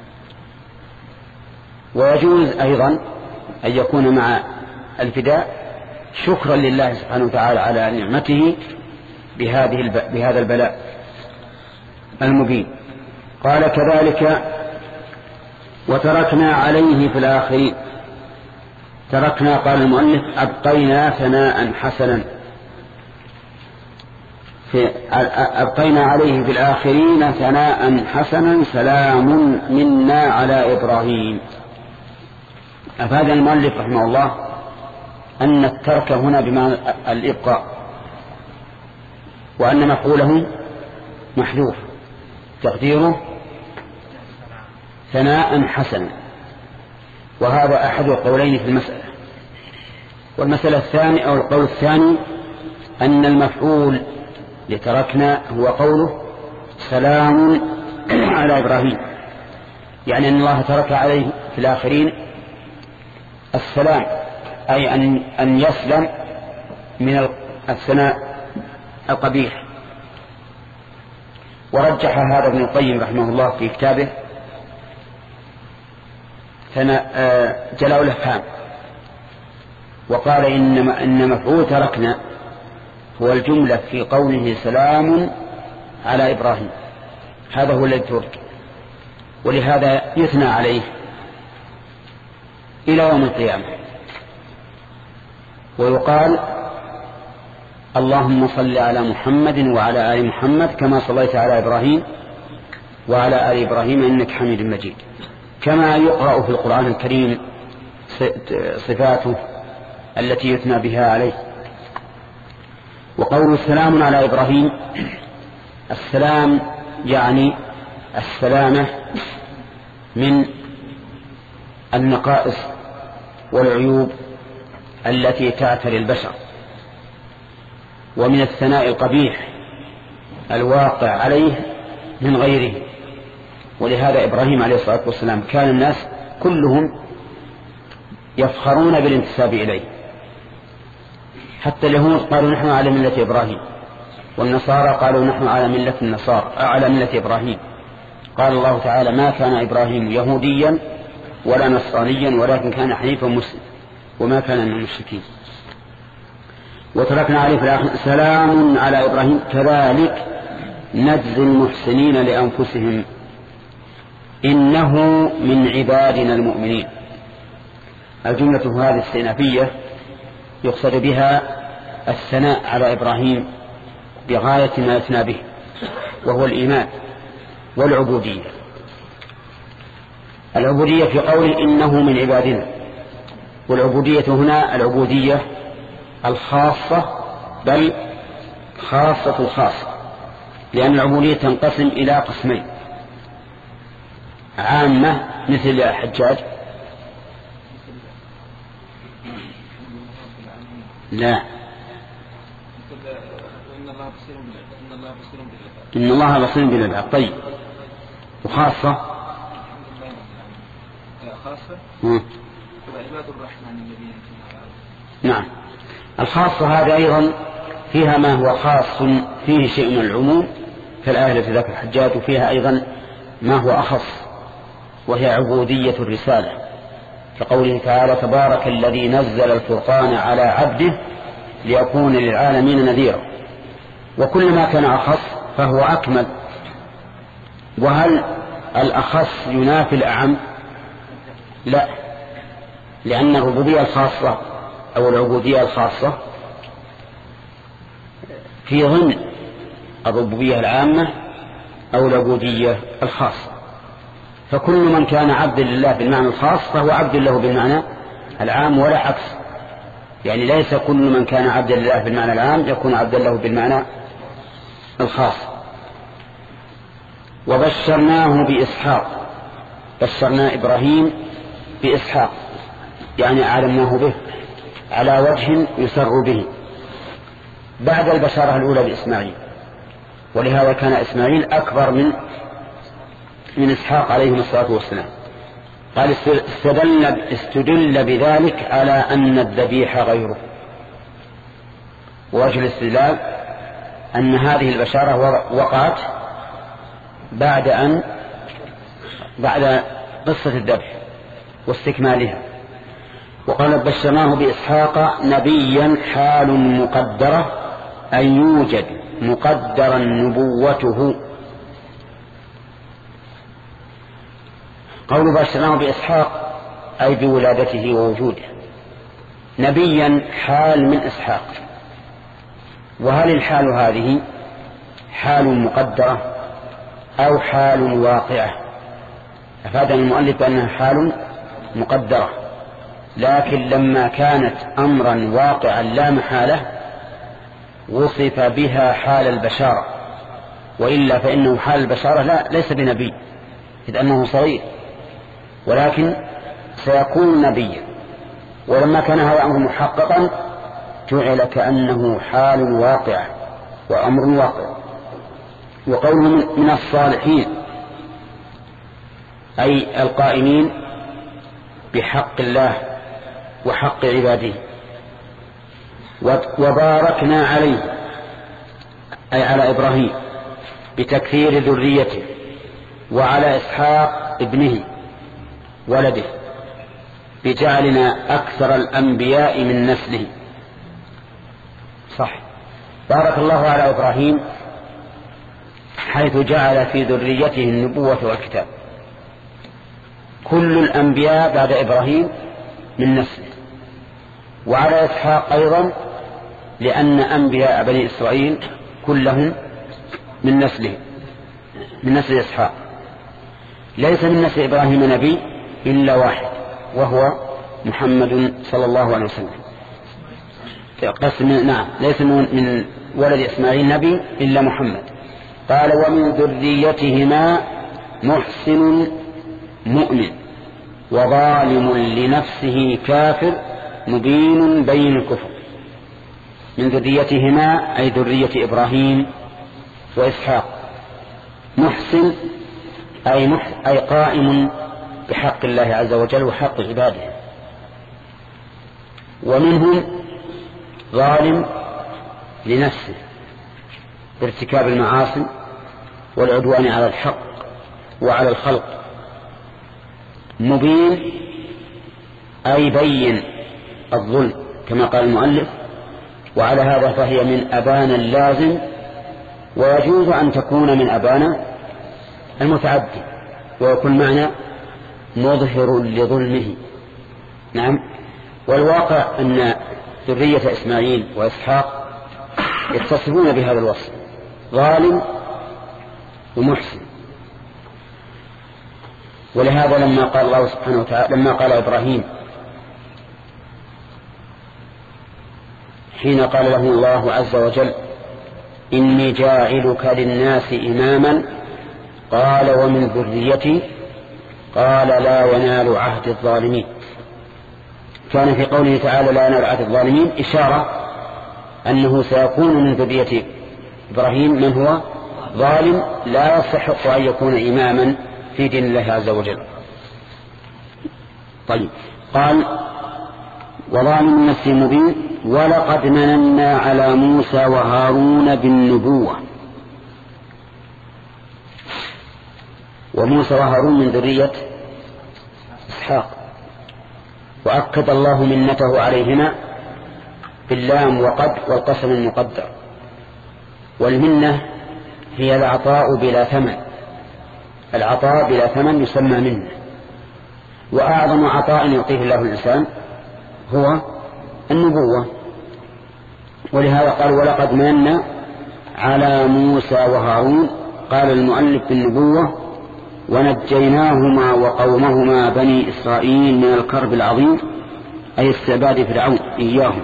ويجوز أيضا أن يكون مع الفداء شكرا لله سبحانه وتعالى على نعمته بهذه الب... بهذا البلاء المبين. قال كذلك وتركنا عليه في الآخرين. تركنا قال المؤلف أبقينا ثناء حسنا، في أبقينا عليه في الآخرين ثناء حسنا سلام منا على إبراهيم. أفاد المؤلف رحمه الله أن الترك هنا بمعنى الإبقاء، وأن مفعوله محذوف تقديره ثناء حسنا، وهذا أحد القولين في المسألة. والمسألة الثانية أو القول الثاني أن المفعول لتركنا هو قوله سلام على إبراهيم، يعني أن الله ترك عليه في الآخرين السلام، أي أن, أن يسلم من الثناء القبيح. ورجح هذا ابن القيم رحمه الله في كتابه جلاء الأفهام، وقال إن, إن مفعول تركنا هو الجملة في قوله سلام على إبراهيم، هذا هو الذي ترك، ولهذا يثنى عليه إلى يوم القيامة. ويقال اللهم صل على محمد وعلى آل محمد كما صليت على إبراهيم وعلى آل إبراهيم إنك حميد مجيد، كما يقرأ في القرآن الكريم صفاته التي يثنى بها عليه. وقول السلام على إبراهيم، السلام يعني السلامة من النقائص والعيوب التي تعتري البشر، ومن الثناء القبيح الواقع عليه من غيره. ولهذا إبراهيم عليه الصلاة والسلام كان الناس كلهم يفخرون بالانتساب إليه، حتى اليهود قالوا نحن على ملة إبراهيم، والنصارى قالوا نحن على ملة النصارى على ملة إبراهيم. قال الله تعالى ما كان إبراهيم يهوديا ولا نصرانيا ولكن كان حنيفا مسلم وما كان من المشركين. وتركنا عليه في الآخر سلام على إبراهيم كذلك نجزي المحسنين لأنفسهم إنه من عبادنا المؤمنين. الجملة هذه استئنافية يقصد بها الثناء على إبراهيم بغاية ما يثنى به، وهو الإيمان والعبودية. العبودية في قوله إنه من عبادنا، والعبودية هنا العبودية الخاصة بل خاصة الخاصة، لأن العبودية تنقسم إلى قسمين: عامة مثل الحجاج، لا إن الله بصير بالعباد. طيب، وخاصة خاصة عباد الرحمن الذين نعم. الخاصة هذا أيضا فيها ما هو خاص فيه شيء من العموم كالآية التي ذكر الحجاج، وفيها أيضا ما هو أخص وهي عبودية الرسالة، كقوله تعالى تبارك الذي نزل الفرقان على عبده ليكون للعالمين نذيرا. وكل ما كان أخص فهو أكمل. وهل الأخص ينافي الأعم؟ لا، لأن الربوبية الخاصة أو العبودية الخاصة في ضمن الربوبية العامة أو العبودية الخاصة. فكل من كان عبدا لله بالمعنى الخاص فهو عبد له بالمعنى العام ولا عكس، يعني ليس كل من كان عبدا لله بالمعنى العام يكون عبدا له بالمعنى الخاص. وبشرناه بإسحاق، بشرنا إبراهيم بإسحاق يعني أعلمناه به على وجه يسر به بعد البشارة الأولى بإسماعيل، ولهذا كان إسماعيل أكبر من من إسحاق عليه الصلاة والسلام. قال استدل, استدل بذلك على أن الذبيح غيره. ووجه الاستدلال أن هذه البشارة وقعت بعد أن بعد قصة الذبح واستكمالها. وقال بشرناه بإسحاق نبيا حال مقدرة أن يوجد مقدرا نبوته. قول بشرناه بإسحاق أي بولادته ووجوده، نبيا حال من إسحاق. وهل الحال هذه حال مقدرة أو حال واقعة؟ أفادنا المؤلف أنها حال مقدرة، لكن لما كانت أمرا واقعا لا محالة وصف بها حال البشارة، وإلا فإنه حال البشارة لا ليس بنبي إذ أنه صغير، ولكن سيكون نبيا. ولما كان هذا أمر محققا جعل كأنه حال واقع وأمر واقع. وقوله من الصالحين أي القائمين بحق الله وحق عباده. وباركنا عليه أي على إبراهيم بتكثير ذريته، وعلى إسحاق ابنه ولده بجعلنا أكثر الأنبياء من نسله. صح، بارك الله على إبراهيم حيث جعل في ذريته النبوة والكتاب. كل الأنبياء بعد إبراهيم من نسله، وعلى إسحاق أيضا لأن أنبياء بني إسرائيل كلهم من نسله من نسل إسحاق. ليس من نسل إبراهيم نبي إلا واحد وهو محمد صلى الله عليه وسلم. قسم نعم ليس من ولد إسماعيل نبي إلا محمد. قال ومن ذريتهما محسن مؤمن وظالم لنفسه كافر مبين بين الكفر. من ذريتهما أي ذرية إبراهيم وإسحاق. محسن أي, مح أي قائم بحق الله عز وجل وحق عباده. ومنهم ظالم لنفسه بارتكاب المعاصي والعدوان على الحق وعلى الخلق. مبين أي بين الظلم كما قال المؤلف، وعلى هذا فهي من أبان اللازم، ويجوز أن تكون من أبان المتعدي، ويكون معنى مظهر لظلمه. نعم. والواقع أن ذرية إسماعيل وإسحاق يتصفون بهذا الوصف، ظالم ومحسن. ولهذا لما قال الله سبحانه وتعالى، لما قال إبراهيم حين قال له الله عز وجل إني جاعلك للناس إماما قال ومن ذريتي قال لا ينال عهد الظالمين. كان في قوله تعالى لا ينال عهد الظالمين إشارة أنه سيكون من ذرية إبراهيم من هو ظالم لا يستحق أن يكون إماما في دين الله عز وجل. طيب، قال وظالم نفسه مبين ولقد مننا على موسى وهارون بالنبوة. وموسى وهارون من ذرية إسحاق، وأكد الله منته عليهما باللام وقد والقسم المقدر. والمنة هي العطاء بلا ثمن، العطاء بلا ثمن يسمى منه. وأعظم عطاء يعطيه الله الإنسان هو النبوة. ولهذا قال ولقد مننا على موسى وهارون، قال المؤلف بالنبوة ونجيناهما وقومهما بني إسرائيل من الكرب العظيم أي استعباد فرعون إياهم.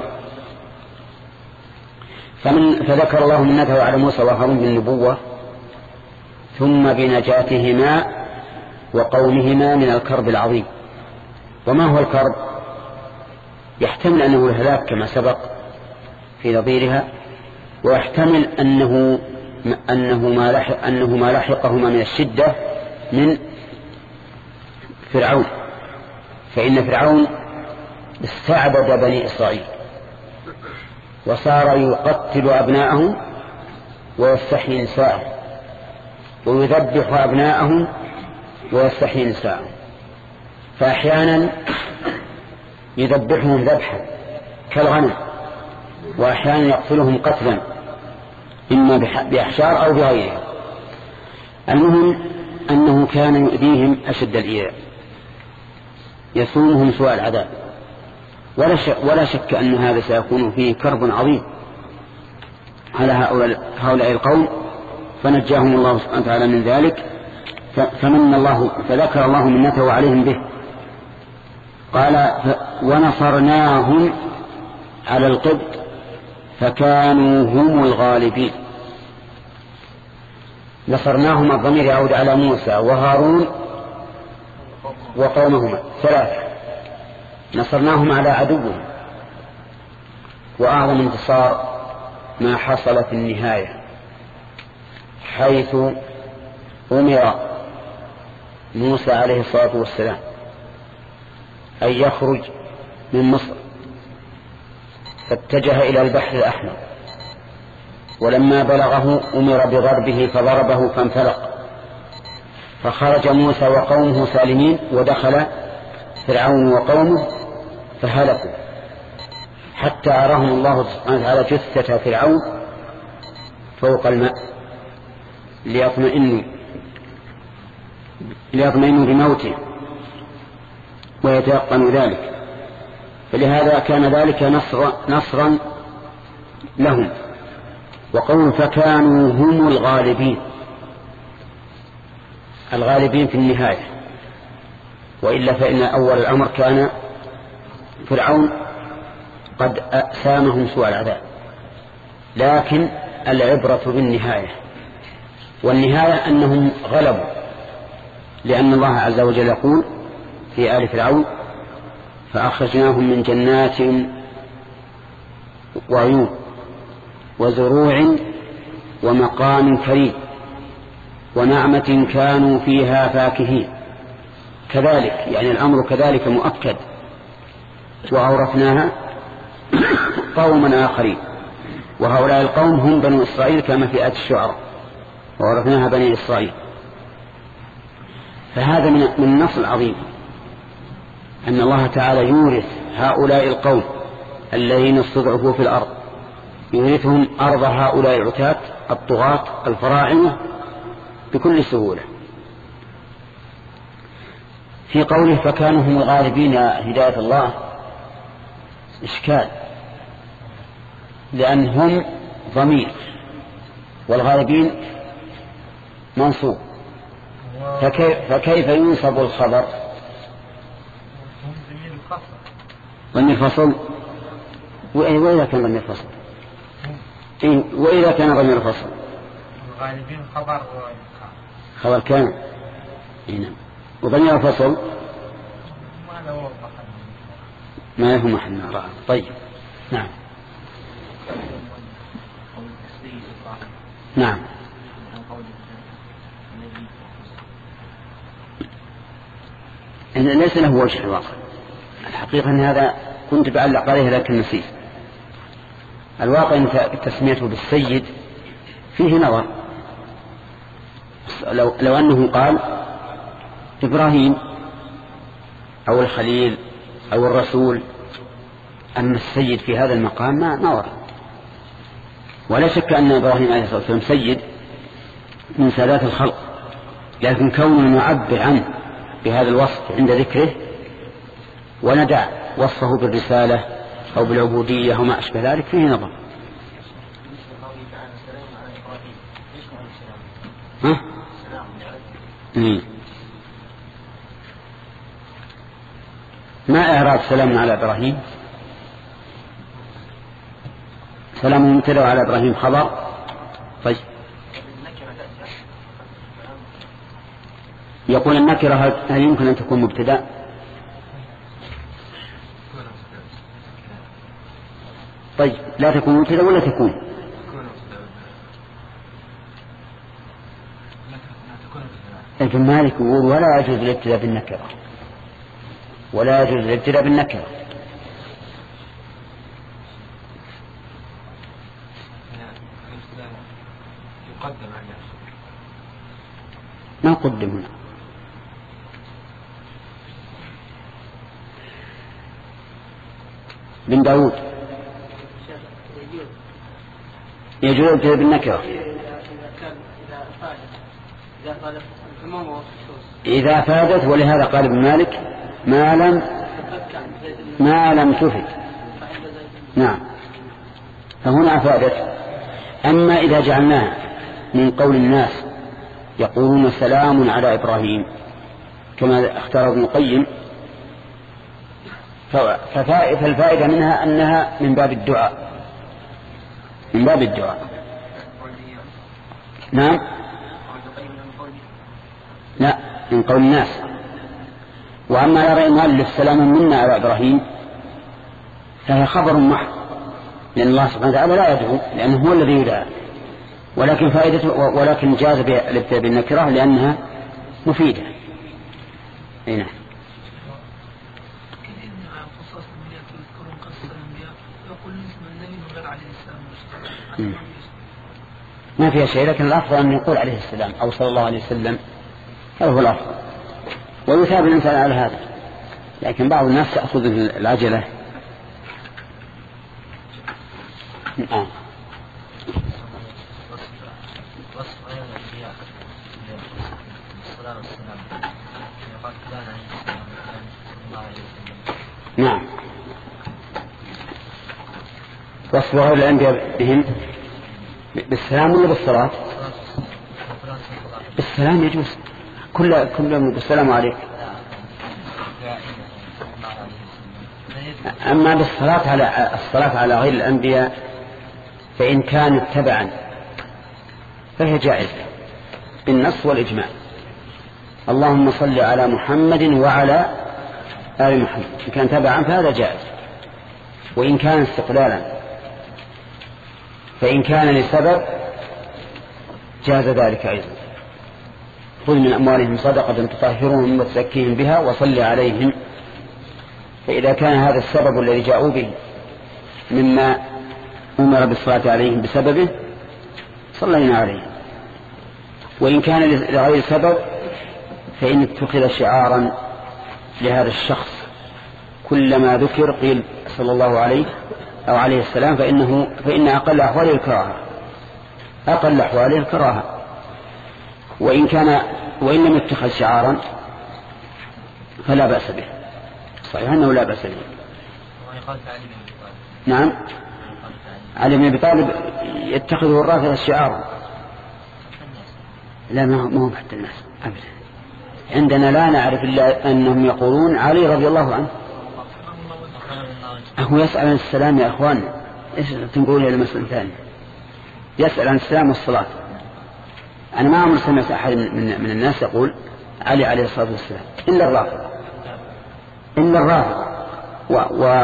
فمن فذكر الله منته على موسى وهارون بالنبوة ثم بنجاتهما وقومهما من الكرب العظيم. وما هو الكرب؟ يحتمل أنه الهلاك كما سبق في نظيرها، ويحتمل أنه أنه ما لحق أنه ما لحقهما من الشدة من فرعون، فإن فرعون استعبد بني إسرائيل وصار يقتل أبناءهم ويستحيي نساءهم ويذبح أبناءهم ويستحيي نساءهم. فأحيانا يذبحهم ذبحا كالغنم، وأحيانا يقتلهم قتلا إما بأحشار أو بغيرها. المهم أنه كان يؤذيهم أشد الإيذاء، يصومهم سوء العذاب، ولا شك, ولا شك أن هذا سيكون فيه كرب عظيم على هؤلاء القوم، فنجاهم الله سبحانه وتعالى من ذلك. فمن الله فذكر الله منته عليهم به. قال ونصرناهم على القبط فكانوا هم الغالبين. نصرناهم الضمير يعود على موسى وهارون وقومهما ثلاثة، نصرناهم على عدوهم. وأعظم انتصار ما حصل في النهاية، حيث أمر موسى عليه الصلاة والسلام أن يخرج من مصر، فاتجه إلى البحر الأحمر، ولما بلغه أمر بضربه فضربه فانفلق، فخرج موسى وقومه سالمين، ودخل فرعون وقومه فهلكوا، حتى أراهم الله سبحانه وتعالى جثة فرعون فوق الماء ليطمئنوا ليطمئنوا بموته ويتيقنوا ذلك. فلهذا كان ذلك نصر نصرا لهم. وقول فكانوا هم الغالبين، الغالبين في النهاية، وإلا فإن أول الأمر كان فرعون قد سامهم سوء العذاب، لكن العبرة بالنهاية، والنهاية أنهم غلبوا، لأن الله عز وجل يقول في آل فرعون فأخرجناهم من جنات وعيون وزروع ومقام كريم ونعمة كانوا فيها فاكهين. كذلك يعني الأمر كذلك مؤكد. وأورثناها قوما آخرين، وهؤلاء القوم هم بنو إسرائيل كما في آية الشعراء، وأورثناها بني إسرائيل. فهذا من النص العظيم أن الله تعالى يورث هؤلاء القوم الذين استضعفوا في الأرض، يورثهم أرض هؤلاء العتاة الطغاة الفراعنة بكل سهولة. في قوله فكانوا هم الغالبين هداية الله إشكال، لأن هم ضمير والغالبين منصوب، فكيف, فكيف ينصب الخبر؟ ضمير فصل. وإذا كان ضمير فصل إيه؟ وإذا كان ضمير فصل الغالبين خبر خبر كان هنا، وضمير فصل ما له محل نراه. طيب نعم نعم إن ليس له وجه الواقع. الحقيقة أن هذا كنت بعلق عليه لكن نسيت. الواقع أن تسميته بالسيد فيه نظر. لو, لو أنه قال إبراهيم أو الخليل أو الرسول، أما السيد في هذا المقام ما, ما ورد. ولا شك أن إبراهيم عليه الصلاة والسلام سيد من سادات الخلق، لكن كونه يعبر عنه بهذا الوصف عند ذكره وندع وصفه بالرسالة أو بالعبودية وما أشبه ذلك فيه نظر. ها؟ مم. ما إعراب سلام على إبراهيم؟ سلام مبتدأ على إبراهيم خبر. طيب يقول النكرة هل يمكن أن تكون مبتدأ؟ طيب لا تكون مبتدأ ولا تكون؟ ابن مالك يقول ولا يجوز الابتداء بالنكرة، ولا يجوز الابتداء بالنكرة. ما قدم هنا. بن داود يجوز الابتداء بالنكرة إذا فادت، ولهذا قال ابن مالك ما لم ما لم تفد. نعم فهنا أفادت. أما إذا جعلناها من قول الناس يقولون سلام على إبراهيم كما اختار ابن القيم، فالفائدة منها أنها من باب الدعاء، من باب الدعاء. نعم لا من قول الناس. وأما على رأي المؤلف سلام منا على إبراهيم فهي خبر محض، لأن الله سبحانه وتعالى لا يدعو لأنه هو الذي يدعى، ولكن فائدته ولكن جاز الابتداء بالنكرة لأنها مفيدة. هنا ما فيها شيء، لكن الأفضل أن يقول عليه السلام أو صلى الله عليه وسلم، هذا هو الأفضل، ويثاب الإنسان على هذا. لكن بعض الناس تأخذ العجلة. آه. نعم وصف غير الأنبياء بهم بالسلام ولا بالصلاة؟ بالسلام يجوز، كل كل يوم بالسلام عليك. أما بالصلاة على الصلاة على غير الأنبياء فإن كانت تبعا فهي جائزة بالنص والإجماع. اللهم صل على محمد وعلى آل محمد، إن كان تبعا فهذا جائز. وإن كان استقلالا فإن كان لسبب جاز ذلك أيضا. خذ من أموالهم صدقة تطهرهم وتزكيهم بها وصل عليهم. فإذا كان هذا السبب الذي جاءوا به مما أمر بالصلاة عليهم بسببه صلينا عليهم. وإن كان لغير سبب فإن اتخذ شعارا لهذا الشخص، كلما ذكر قيل صلى الله عليه أو عليه السلام فإنه فإن أقل أحواله الكراهة، أقل أحواله الكراهة. وإن كان وإن لم يتخذ شعارا فلا بأس به، صحيح أنه لا بأس به. نعم، علي بن أبي طالب يتخذه الرافضة شعارا. لا، ما هو حتى الناس أبدا. عندنا لا نعرف إلا أنهم يقولون علي رضي الله عنه. هو يسأل عن السلام يا أخوان، إيش تنقول إلى مسألة ثانية؟ يسأل عن السلام والصلاة. أنا ما عمر سمعت أحد من, من الناس يقول علي عليه الصلاة والسلام إلا الرافضة، إلا الرافضة. و, و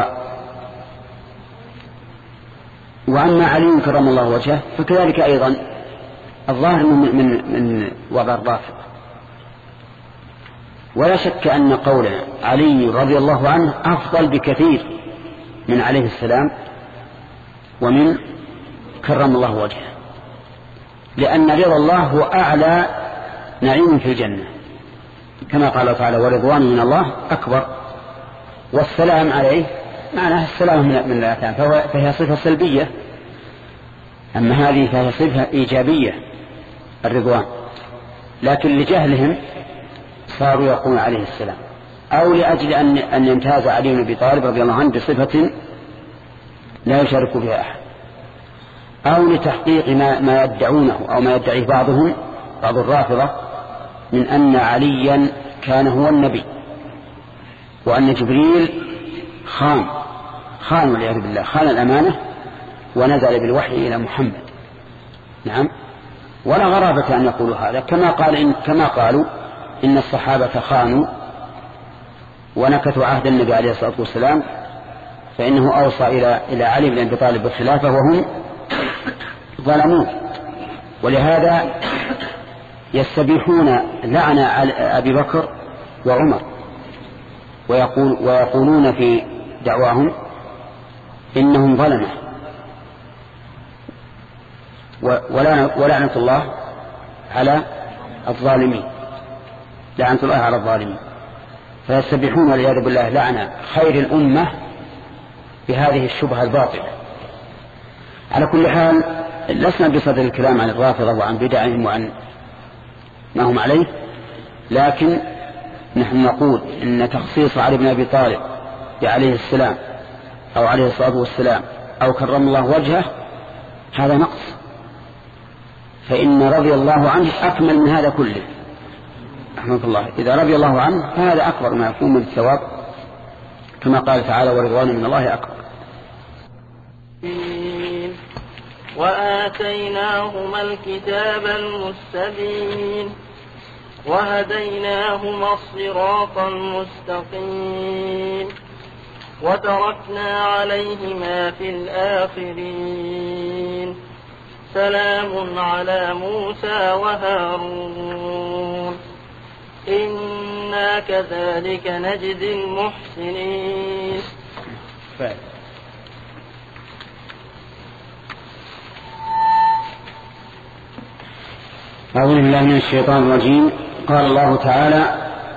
وأما علي كرم الله وجهه فكذلك أيضا الظاهر من, من, من وضع الرافضة. ولا شك أن قولنا علي رضي الله عنه أفضل بكثير من عليه السلام ومن كرم الله وجهه، لأن رضا الله هو أعلى نعيم في الجنة، كما قال تعالى ورضوان من الله أكبر. والسلام عليه معناه السلام من من الآثام، فهي صفة سلبية، أما هذه فهي صفة إيجابية الرضوان. لكن لجهلهم صاروا يقولون عليه السلام، أو لأجل أن أن يمتاز علي بن أبي طالب رضي الله عنه بصفة لا يشارك بها أحد، أو لتحقيق ما, ما يدعونه أو ما يدعيه بعضهم بعض الرافضة من أن عليا كان هو النبي، وأن جبريل خان خان والعياذ بالله، خان الأمانة ونزل بالوحي إلى محمد. نعم، ولا غرابة أن يقولوا هذا، كما قال إن كما قالوا إن الصحابة خانوا ونكثوا عهد النبي عليه الصلاة والسلام، فإنه أوصى إلى إلى علي بن أبي طالب بالخلافة وهم ظلموه. ولهذا يستبيحون لعن أبي بكر وعمر، ويقول ويقولون في دعواهم إنهم ظلمة، ولعنة الله على الظالمين، لعنة الله على الظالمين. فيستبيحون والعياذ بالله لعنة خير الأمة بهذه الشبهة الباطلة. على كل حال لسنا بصدد الكلام عن الرافضة وعن بدعهم وعن ما هم عليه، لكن نحن نقول إن تخصيص علي بن أبي طالب عليه السلام أو عليه الصلاة والسلام أو كرم الله وجهه هذا نقص، فإن رضي الله عنه أكمل من هذا كله. رحمة الله، إذا رضي الله عنه فهذا أكبر ما يكون من الثواب، كما قال تعالى ورضوان من الله أكبر. وآتيناهما الكتاب المستبين وهديناهما الصراط المستقيم وتركنا عليهما في الآخرين سلام على موسى وهارون إنا كذلك نجزي المحسنين. أعوذ بالله من الشيطان الرجيم. قال الله تعالى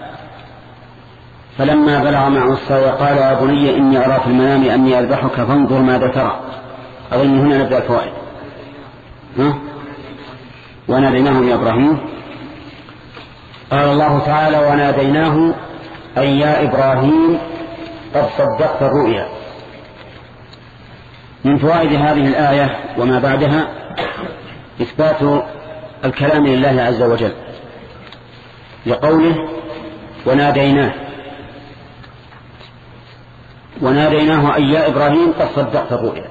فلما بلغ معه السعي قال يا بني إني أرى في المنام أني أذبحك فانظر ماذا ترى. أظن هنا نبدأ الفوائد. وناديناه يا إبراهيم. قال الله تعالى وناديناه أي يا إبراهيم قد صدقت الرؤيا. من فوائد هذه الآية وما بعدها إثبات الكلام لله عز وجل لقوله وناديناه وناديناه أي يا إبراهيم قد صدقت الرؤيا،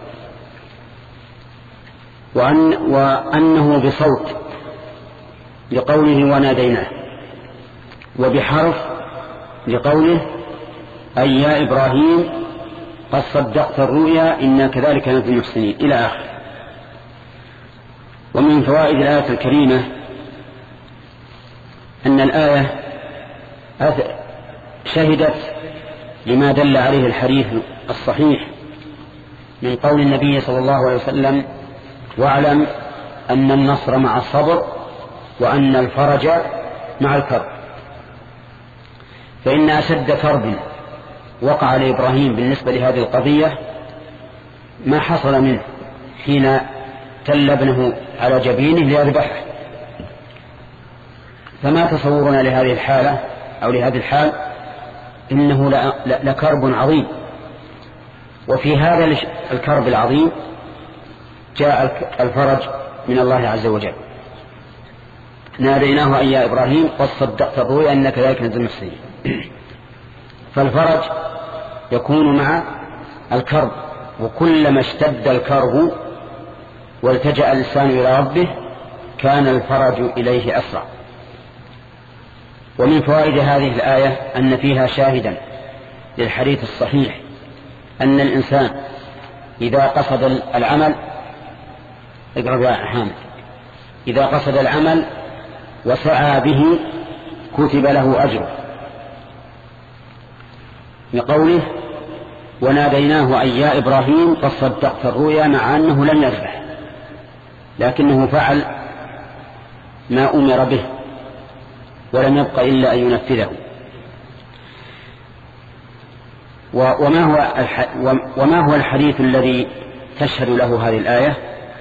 وأن وأنه بصوت لقوله وناديناه، وبحرف لقوله أي يا إبراهيم قد صدقت الرؤيا إنا كذلك نجزي المحسنين إلى آخر. ومن فوائد الآية الكريمة أن الآية شهدت لما دل عليه الحديث الصحيح من قول النبي صلى الله عليه وسلم: واعلم أن النصر مع الصبر وأن الفرج مع الكرب. فإن أشد كرب وقع لإبراهيم بالنسبة لهذه القضية ما حصل منه حين تل ابنه على جبينه ليذبحه. فما تصورنا لهذه الحالة أو لهذه الحال؟ إنه لكرب عظيم. وفي هذا الكرب العظيم جاء الفرج من الله عز وجل. ناديناه أن يا إبراهيم قد صدقت الرؤيا أنك ذلك نجزي المحسنين. فالفرج يكون مع الكرب، وكلما اشتد الكرب والتجأ الإنسان إلى ربه كان الفرج إليه أسرع. ومن فوائد هذه الآية أن فيها شاهدا للحديث الصحيح أن الإنسان إذا قصد العمل اقرب يا حامد إذا قصد العمل وسعى به كتب له أجره، بقوله: وناديناه أي يا إبراهيم قد صدقت الرؤيا، مع أنه لم يذبح لكنه فعل ما أمر به ولم يبق إلا أن ينفذه. وما هو وما هو الحديث الذي تشهد له هذه الآية؟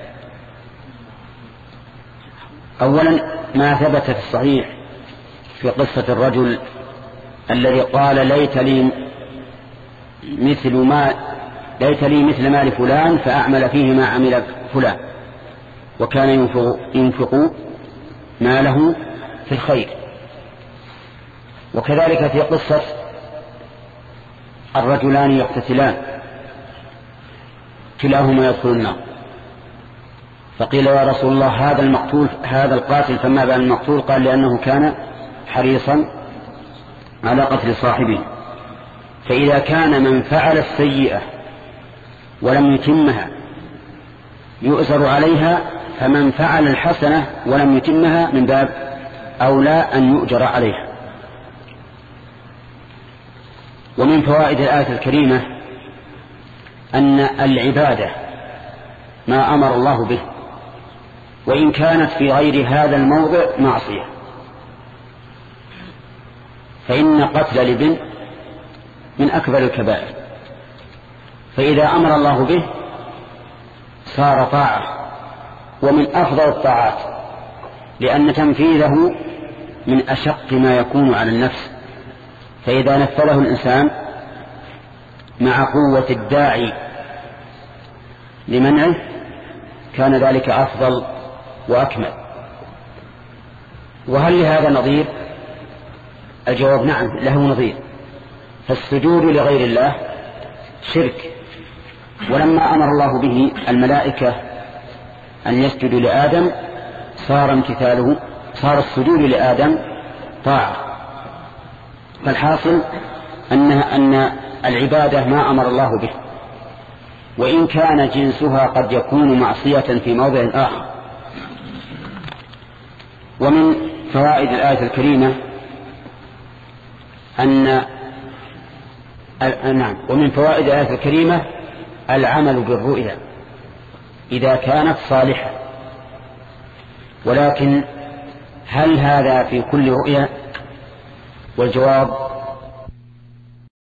أولا ما ثبت في الصحيح في قصة الرجل الذي قال: ليت لي مثل ما ليت لي مثل مال فلان فأعمل فيه ما عمل فلان، وكان ينفق, ينفق ماله في الخير. وكذلك في قصة الرجلان يقتتلان كلاهما يدخل النار، فقيل يا رسول الله هذا المقتول هذا القاتل فما بال المقتول؟ قال: لأنه كان حريصا على قتل صاحبه. فإذا كان من فعل السيئة ولم يتمها يؤزر عليها، فمن فعل الحسنة ولم يتمها من باب أولى أن يؤجر عليها. ومن فوائد الآية الكريمة أن العبادة ما أمر الله به، وإن كانت في غير هذا الموضع معصية، فإن قتل الابن من أكبر الكبائر، فإذا أمر الله به صار طاعة ومن أفضل الطاعات، لأن تنفيذه من أشق ما يكون على النفس. فإذا نفذه الإنسان مع قوة الداعي لمنعه كان ذلك أفضل وأكمل. وهل لهذا نظير؟ الجواب نعم، له نظير. فالسجود لغير الله شرك، ولما أمر الله به الملائكة أن يسجدوا لآدم صار امتثاله صار السجود لآدم طاعة. فالحاصل أن أن العبادة ما أمر الله به، وإن كان جنسها قد يكون معصية في موضع آخر. ومن فوائد الآية الكريمة أن نعم ومن فوائد الآية الكريمة العمل بالرؤيا إذا كانت صالحة. ولكن هل هذا في كل رؤيا؟ والجواب